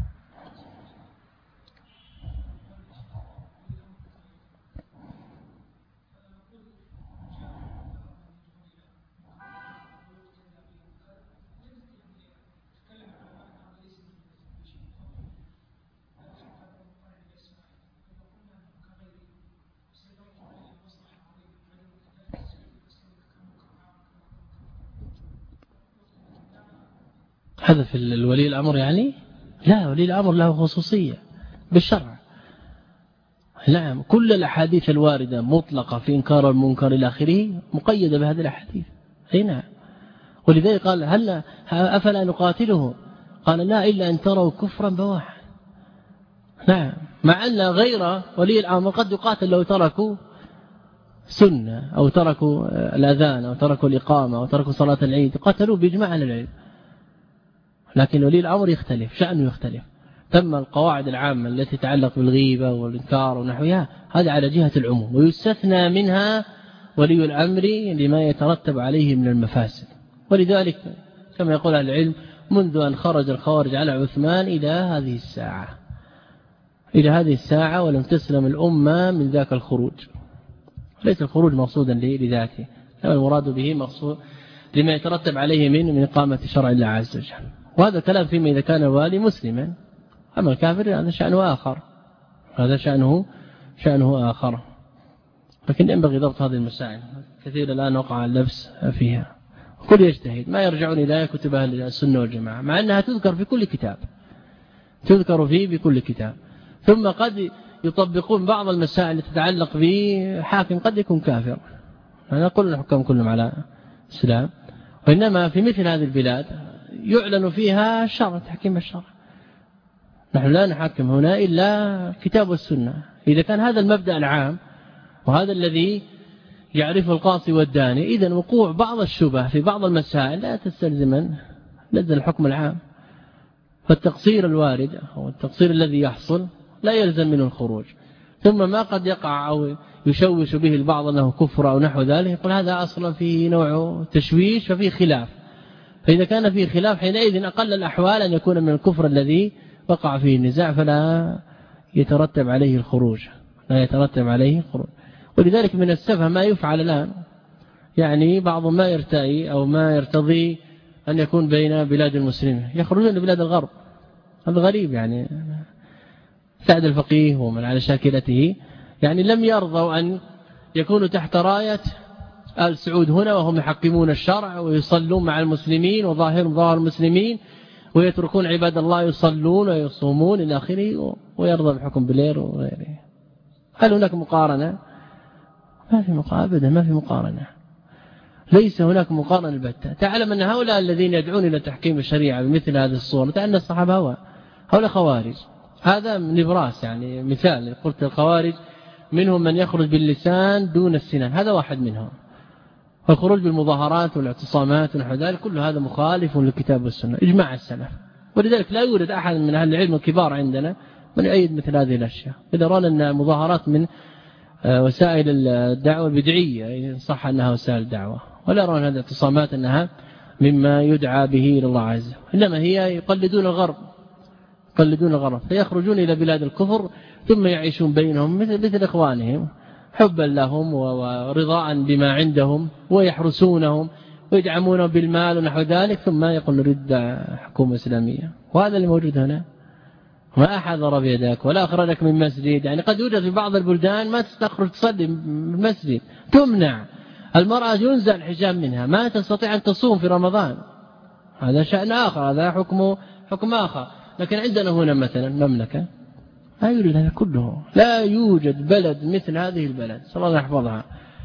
هذا في الولي الأمر يعني؟ لا، ولي الأمر له خصوصية بالشرع. نعم، كل الأحاديث الواردة مطلقة في إنكار المنكر إلى آخره مقيدة بهذه الأحاديث. أي نعم. ولذلك قال هل أفلا نقاتله؟ قال لا إلا أن تروا كفرا بواحا. نعم، مع أن غير ولي الأمر قد يقاتل لو تركوا سنة أو تركوا الأذان أو تركوا الإقامة أو تركوا صلاة العيد، قاتلوا بإجماع العلم. لكن ولي الأمر يختلف، شأنه يختلف. ثم القواعد العامة التي تتعلق بالغيبة والإنكار ونحوها هذا على جهة العموم، ويستثنى منها ولي الأمر لما يترتب عليه من المفاسد. ولذلك كما يقول أهل العلم منذ أن خرج الخوارج على عثمان إلى هذه الساعة ولم تسلم الأمة من ذاك الخروج. ليس الخروج مقصودا لذاته، لما المراد به مقصود لما يترتب عليه من إقامة شرع الله عز وجل. وهذا الكلام فيما إذا كان الوالي مسلما، أما الكافر هذا شأنه آخر، شأنه آخر. لكن ينبغي ضبط هذه المسائل، كثير الآن وقع اللبس فيها. كل يجتهد ما يرجعون إلى كتب أهل السنة والجماعة، مع أنها تذكر في كل كتاب، تذكر فيه بكل كتاب. ثم قد يطبقون بعض المسائل التي تتعلق بحاكم قد يكون كافر. أنا أقول الحكام كلهم على السلام، وإنما في مثل هذه البلاد يعلن فيها الشرع، تحكيم الشرع. نحن لا نحكم هنا إلا كتاب والسنة. إذا كان هذا المبدأ العام وهذا الذي يعرفه القاصي والداني، إذن وقوع بعض الشبه في بعض المسائل لا تستلزم لدى الحكم العام. فالتقصير الوارد أو التقصير الذي يحصل لا يلزم منه الخروج. ثم ما قد يقع أو يشوش به البعض أنه كفر أو نحو ذلك، يقول هذا أصلا فيه نوع تشويش ففيه خلاف. فإذا كان فيه خلاف حينئذ أقل الأحوال أن يكون من الكفر الذي وقع فيه النزاع فلا يترتب عليه الخروج، لا يترتب عليه الخروج. ولذلك من السفه ما يفعل الآن، يعني بعض ما يرتئي أو ما يرتضي أن يكون بين بلاد المسلمين، يخرجون لبلاد الغرب. هذا غريب، يعني سعد الفقيه ومن على شاكلته يعني لم يرضوا أن يكونوا تحت راية آل سعود هنا وهم يحكمون الشرع ويصلون مع المسلمين وظاهرهم ظاهر المسلمين، ويتركون عباد الله يصلون ويصومون إلى آخره، ويرضى بحكم بلير وغيره. هل هناك مقارنة؟ ما في مقارنة أبدا، ما في مقارنة، ليس هناك مقارنة البتة. تعلم أن هؤلاء الذين يدعون إلى تحكيم الشريعة بمثل هذه الصورة أن الصحابة هؤلاء خوارج. هذا نبراس، يعني مثال قلت الخوارج منهم من يخرج باللسان دون السنان، هذا واحد منهم. والخروج بالمظاهرات والاعتصامات ونحو ذلك كل هذا مخالف للكتاب والسنة إجماع السلف. ولذلك لا يوجد أحد من أهل العلم الكبار عندنا من يؤيد مثل هذه الأشياء. إذا رأى أن المظاهرات من وسائل الدعوة البدعية إن صح أنها وسائل دعوة، ولا يرون هذه الاعتصامات أنها مما يدعى به إلى الله عز وجل، إنما هي يقلدون الغرب، يقلدون الغرب، فيخرجون إلى بلاد الكفر ثم يعيشون بينهم مثل إخوانهم حبا لهم ورضاء بما عندهم، ويحرسونهم ويدعمونهم بالمال ونحو ذلك، ثم يقول نريد حكومة إسلامية. وهذا اللي موجود هنا، ما أحد ضرب يدك ولا أخرجك من مسجد. يعني قد يوجد في بعض البلدان ما تستخرج تصلي بالمسجد، تمنع المرأة ينزع الحجاب منها، ما تستطيع أن تصوم في رمضان، هذا شأن آخر، هذا حكم آخر. لكن عندنا هنا مثلا مملكة لا يوجد هذا كله، لا يوجد بلد مثل هذه البلد صلى الله يحفظها،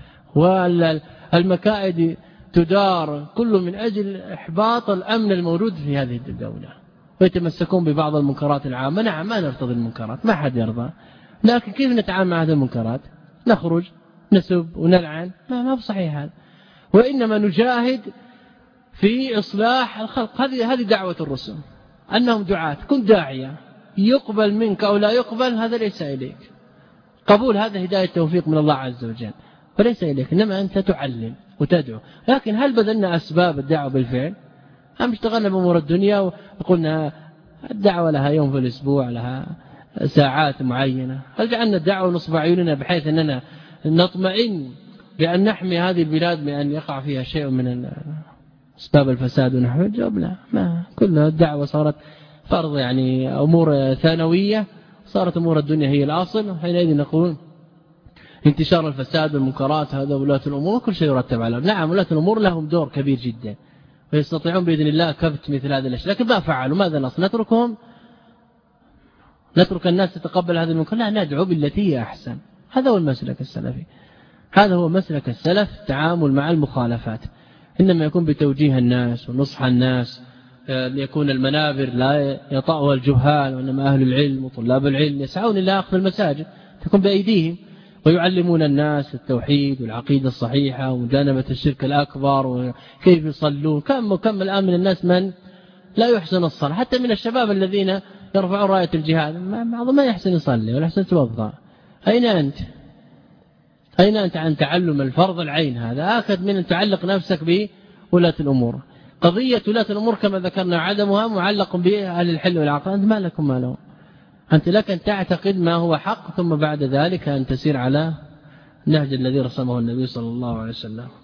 والمكائد تدار كله من أجل إحباط الأمن الموجود في هذه الدولة، ويتمسكون ببعض المنكرات العامة. نعم ما نرتضي المنكرات، ما حد يرضى، لكن كيف نتعامل مع هذه المنكرات؟ نخرج نسب ونلعن؟ ما بصحيح هذا. وإنما نجاهد في إصلاح الخلق. هذه دعوة الرسل، أنهم دعاة. كن داعية، يقبل منك أو لا يقبل هذا ليس إليك، قبول هذا هداية توفيق من الله عز وجل وليس إليك، إنما أنت تعلم وتدعو. لكن هل بذلنا أسباب الدعوة بالفعل؟ أم اشتغلنا بأمور الدنيا وقلنا الدعوة لها يوم في الأسبوع، لها ساعات معينة؟ هل جعلنا الدعوة نصب عيوننا بحيث أننا نطمئن بأن نحمي هذه البلاد بأن يقع فيها شيء من أسباب الفساد ونحو؟ الجواب لا، ما كلها الدعوة صارت فرض، يعني أمور ثانوية، صارت أمور الدنيا هي الأصل. حينئذ نقول انتشار الفساد والمنكرات هذا ولاة الأمور كل شيء يرتب على. نعم ولاة الأمور لهم دور كبير جدا ويستطيعون بإذن الله كبت مثل هذه الأشياء، لكن ما فعلوا. ماذا نصنع؟ نتركهم؟ نترك الناس تتقبل هذه المنكر؟ لا، ندعو بالتي هي أحسن. هذا هو المسلك السلفي، هذا هو مسلك السلف، التعامل مع المخالفات إنما يكون بتوجيه الناس ونصح الناس، ليكون المنابر لا يطأها الجهال، وإنما أهل العلم وطلاب العلم يسعون إلى أخذ المساجد تكون بأيديهم، ويعلمون الناس التوحيد والعقيدة الصحيحة ومجانبة الشرك الأكبر وكيف يصلون. كم الآن من الناس من لا يحسن الصلاة، حتى من الشباب الذين يرفعون راية الجهاد بعضهم ما يحسن يصلي ولا يحسن يتوضا. أين أنت عن تعلم الفرض العين؟ هذا آكد من أن تعلق نفسك بولاة الأمور. قضية ولاة الأمور كما ذكرنا عدمها معلق بأهل الحل والعقل. أنت ما لكم ما لهم، أنت لك أن تعتقد ما هو حق، ثم بعد ذلك أن تسير على نهج الذي رسمه النبي صلى الله عليه وسلم.